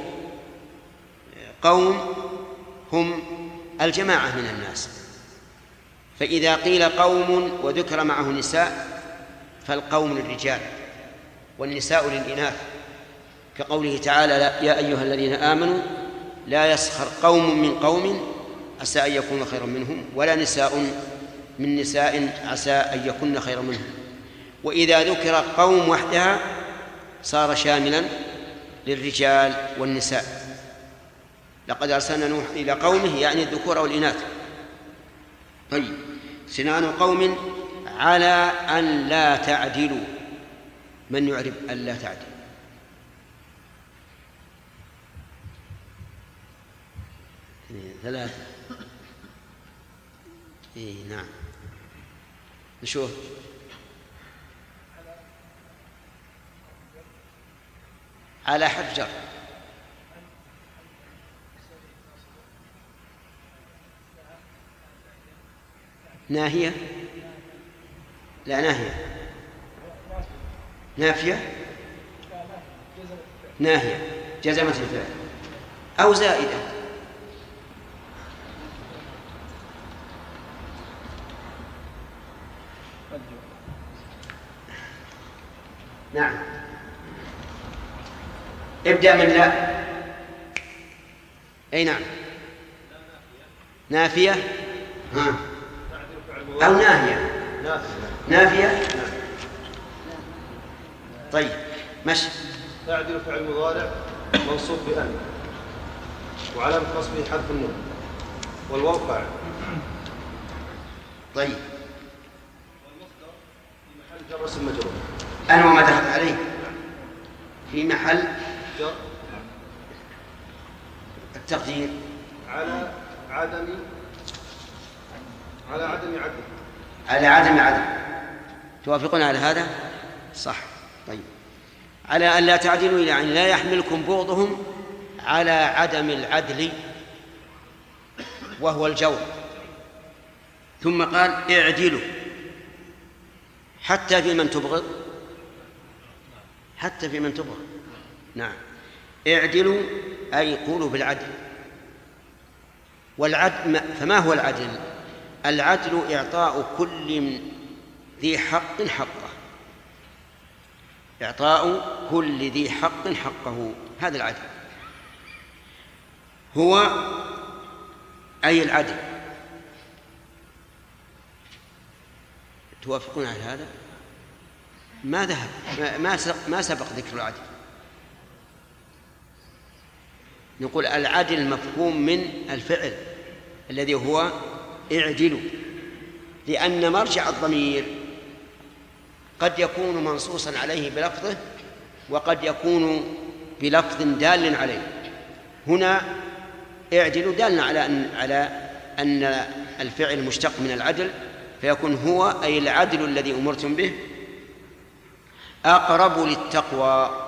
قوم هم الجماعة من الناس، فإذا قيل قوم وذكر معه نساء فالقوم للرجال والنساء للإناث، كقوله تعالى: يا أيها الذين آمنوا لا يسخر قوم من قوم عسى أن يكونوا خيرا منهم ولا نساء من نساء عسى أن يكون خيرا منهم. وإذا ذكر قوم وحدها صار شاملا للرجال والنساء. لقد أرسلنا نوح إلى قومه يعني الذكور والإناث. طيب، سنان قوم على أن لا تعدلوا. من يعرف أن لا تعدل؟ ثلاثة. نعم، نشوف. على حرف جر. ناهية؟ لا، ناهية. نافية؟ ناهية جزمت الفعل أو زائدة. نعم، ابدأ من لا. أي نعم، نافية أو ناهية. نافية. طيب، مشي. تعدل فعل مضارع منصوب بأن وعلامة نصبه حذف النون والواو فاعل. طيب، والمصدر في محل جر اسم مجرور. أنا وما دخل عليه في محل جر. التقدير على عدم عدل. على عدم عدل. توافقون على هذا؟ صح. طيب، على أن لا تعدلوا يعني لا يحملكم بغضهم على عدم العدل وهو الجور. ثم قال اعدلوا حتى في من تبغض. حتى في من تبغض. نعم، اعدلوا أي قولوا بالعدل. والعدل، فما هو العدل؟ العدل إعطاء كل ذي حق حقه. إعطاء كل ذي حق حقه، هذا العدل. هو أي العدل. توافقون على هذا؟ ما ذهب، ما سبق ذكر العدل. نقول العدل مفهوم من الفعل الذي هو اعدلوا، لأن مرجع الضمير قد يكون منصوصا عليه بلفظه وقد يكون بلفظ دال عليه. هنا اعدلوا دالنا على أن الفعل مشتق من العدل، فيكون هو أي العدل الذي أمرتم به أقرب للتقوى.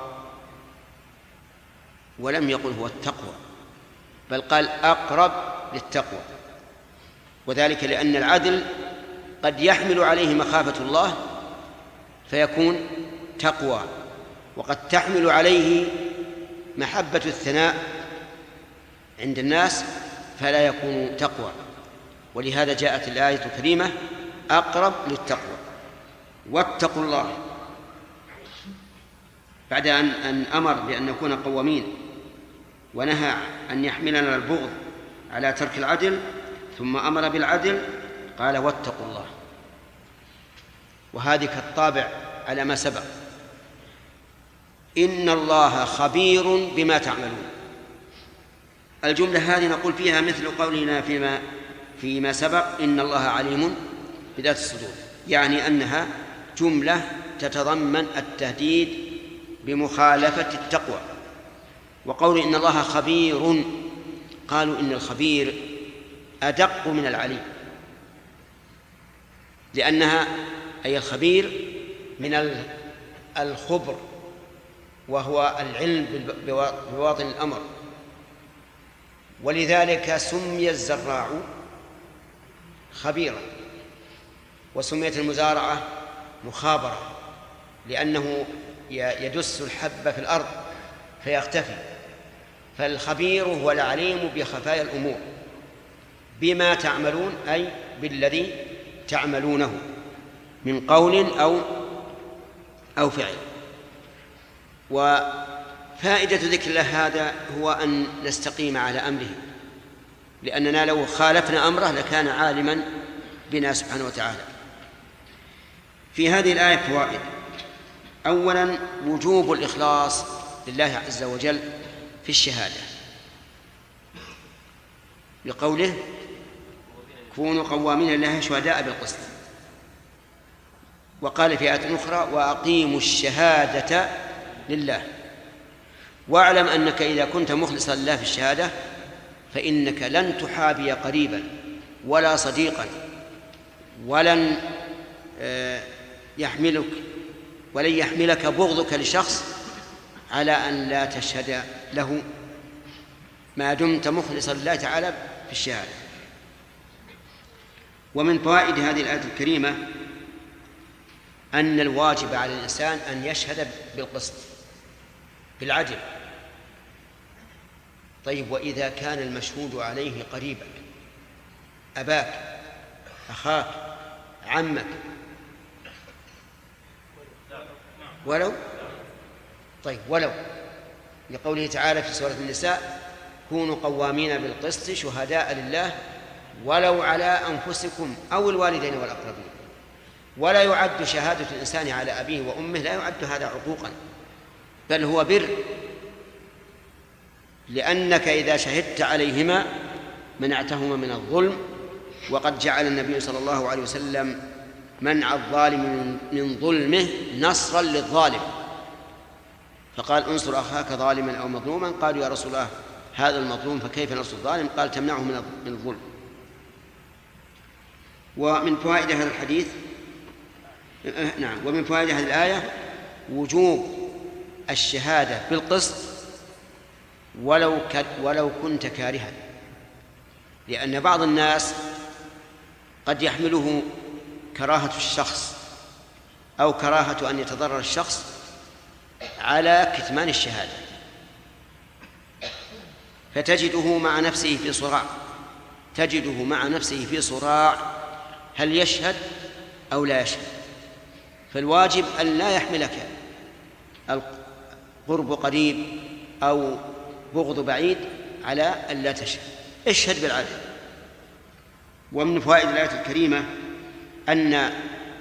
ولم يقل هو التقوى، بل قال أقرب للتقوى، وذلك لأن العدل قد يحمل عليه مخافة الله فيكون تقوى، وقد تحمل عليه محبة الثناء عند الناس فلا يكون تقوى. ولهذا جاءت الآية الكريمة أقرب للتقوى. واتقوا الله، بعد أن أمر بأن نكون قوامين ونهى أن يحملنا البغض على ترك العدل، ثم أمر بالعدل قال واتقوا الله. وهذه كالطابع على ما سبق. إن الله خبير بما تعملون. الجملة هذه نقول فيها مثل قولنا فيما سبق إن الله عليم بذات الصدور، يعني أنها جملة تتضمن التهديد بمخالفة التقوى. وقول إن الله خبير، قالوا إن الخبير أدق من العليم، لأنها أي الخبير من الخبر، وهو العلم بواطن الأمر. ولذلك سمي الزراع خبيرا، وسميت المزارعة مخابرة، لأنه يدس الحب في الأرض فيختفي. فالخبير هو العليم بخفايا الأمور بما تعملون، أي بالذي تعملونه من قول أو فعل. وفائدة ذكر الله هذا هو أن نستقيم على أمره، لأننا لو خالفنا أمره لكان عالما بنا سبحانه وتعالى. في هذه الآية فوائد. أولا وجوب الإخلاص لله عز وجل في الشهادة، لقوله كونوا قوامين لله شهداء بالقسط. وقال في آية أخرى وأقيموا الشهادة لله. واعلم أنك إذا كنت مخلصا لله في الشهادة فإنك لن تحابي قريبا ولا صديقا، ولن يحملك بغضك لشخص على أن لا تشهد له ما دمت مخلصا لله تعالى في الشهادة. ومن فوائد هذه الآية الكريمة أن الواجب على الإنسان أن يشهد بالقسط بالعدل. طيب، وإذا كان المشهود عليه قريبك، أباك، أخاك، عمك، ولو لقوله تعالى في سورة النساء كونوا قوامين بالقسط شهداء لله ولو على أنفسكم أو الوالدين والأقربين. ولا يعد شهادة الإنسان على أبيه وأمه، لا يعد هذا عقوقا، بل هو بر، لأنك إذا شهدت عليهما منعتهما من الظلم. وقد جعل النبي صلى الله عليه وسلم منع الظالم من ظلمه نصرا للظالم، فقال انصر أخاك ظالما أو مظلوما. قالوا يا رسول الله هذا المظلوم فكيف نصر الظالم؟ قال تمنعه من الظلم. ومن فوائد هذا الحديث ومن فوائد هذه الآية وجوب الشهادة بالقسط ولو كنت كارها، لأن بعض الناس قد يحمله كراهة الشخص أو كراهة أن يتضرر الشخص على كتمان الشهادة، فتجده مع نفسه في صراع هل يشهد أو لا يشهد. فالواجب أن لا يحملك القرب قريب أو بغض بعيد على أن لا تشهد، اشهد بالعدل. ومن فوائد الآية الكريمة أن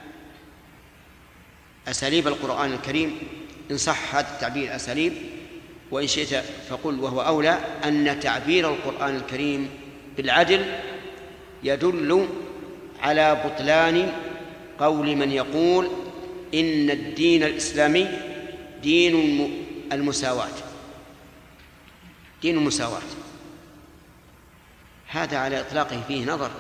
أساليب القرآن الكريم، إن صح هذا التعبير أساليب، وإن شئت فقل وهو أولى، أن تعبير القرآن الكريم بالعدل يدل على بطلان قول من يقول إن الدين الإسلامي دين المساواة. دين المساواة هذا على إطلاقه فيه نظر،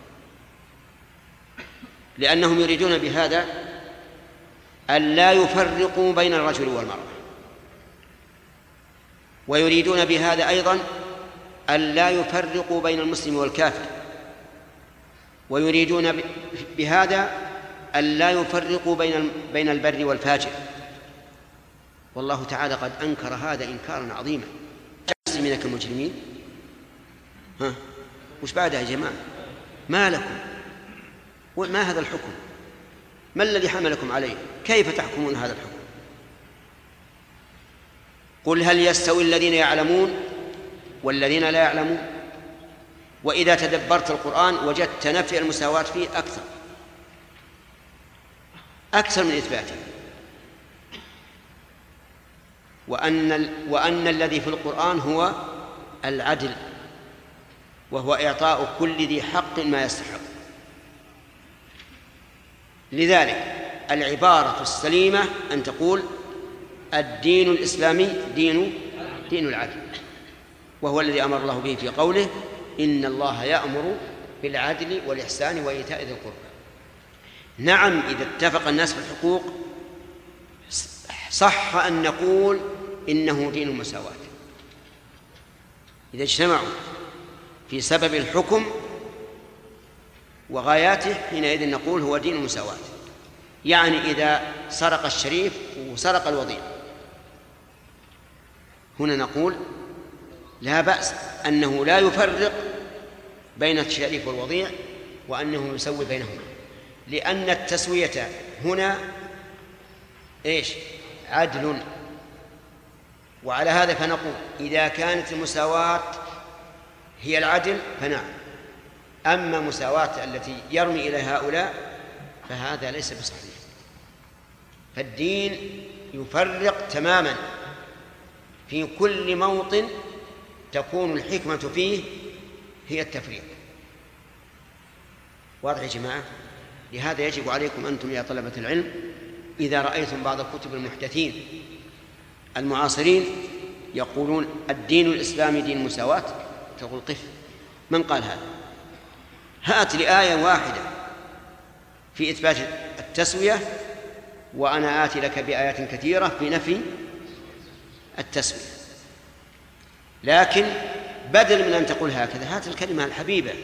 لأنهم يريدون بهذا أن لا يفرقوا بين الرجل والمرأة، ويريدون بهذا أيضا أن لا يفرقوا بين المسلم والكافر، ويريدون بهذا أن لا يفرقوا بين البر والفاجر. والله تعالى قد أنكر هذا إنكارا عظيما. المسلمين كالمجرمين، وش بعدها يا جماعة؟ ما لكم؟ ما هذا الحكم؟ ما الذي حملكم عليه؟ كيف تحكمون هذا الحكم؟ قل هل يستوي الذين يعلمون والذين لا يعلمون؟ وإذا تدبرت القرآن وجدت نفي المساواة فيه أكثر من إثباته. وأن الذي في القرآن هو العدل، وهو إعطاء كل ذي حق ما يستحق. لذلك العبارة السليمة أن تقول الدين الإسلامي دين العدل، وهو الذي أمر الله به في قوله إن الله يأمر بالعدل والإحسان وإيتاء ذي القربى. نعم، إذا اتفق الناس في الحقوق صح أن نقول إنه دين المساواة. إذا اجتمعوا في سبب الحكم وغاياته حينئذ نقول هو دين المساواة. يعني إذا سرق الشريف وسرق الوضيع، هنا نقول لا بأس أنه لا يفرق بين الشريف والوضيع، وأنه يسوي بينهما، لأن التسوية هنا عدل. وعلى هذا فنقول إذا كانت المساواة هي العدل فنعم، أما مساواة التي يرمي إلى هؤلاء فهذا ليس بصحيح. فالدين يفرق تماما في كل موطن تكون الحكمة فيه هي التفريق. واضح يا جماعة؟ لهذا يجب عليكم أنتم يا طلبة العلم إذا رأيتم بعض الكتب المحدثين المعاصرين يقولون الدين الإسلامي دين مساواة، تقول قف، من قال هذا؟ هات لي آية واحدة في إثبات التسوية وأنا آتي لك بآيات كثيرة في نفي التسوية. لكن بدل من أن تقول هكذا هات الكلمة الحبيبة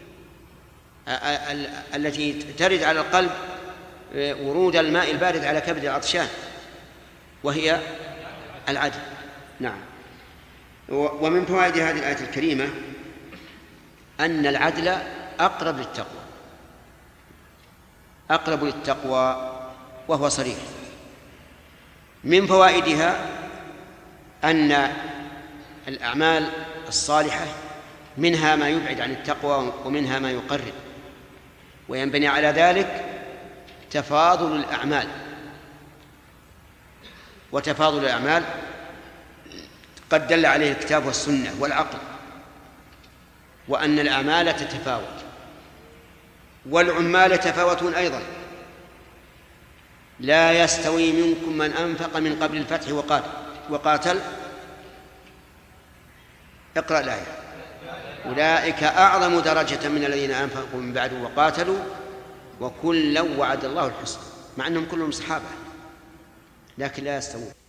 التي ترد على القلب ورود الماء البارد على كبد العطشان، وهي العدل. نعم. ومن فوائد هذه الآية الكريمة أن العدل أقرب للتقوى، أقرب للتقوى وهو صريح. من فوائدها أن الأعمال الصالحة منها ما يبعد عن التقوى ومنها ما يقرب، وينبني على ذلك تفاضل الأعمال. وتفاضل الأعمال قد دل عليه الكتاب والسنة والعقل، وأن الأعمال تتفاوت والعمال يتفاوتون أيضا. لا يستوي منكم من أنفق من قبل الفتح وقاتل. اقرأ الآية. أولئك أعظم درجة من الذين أنفقوا من بعد وقاتلوا وكلا وعد الله الحسنى، مع أنهم كلهم صحابة لكن لا يستوون.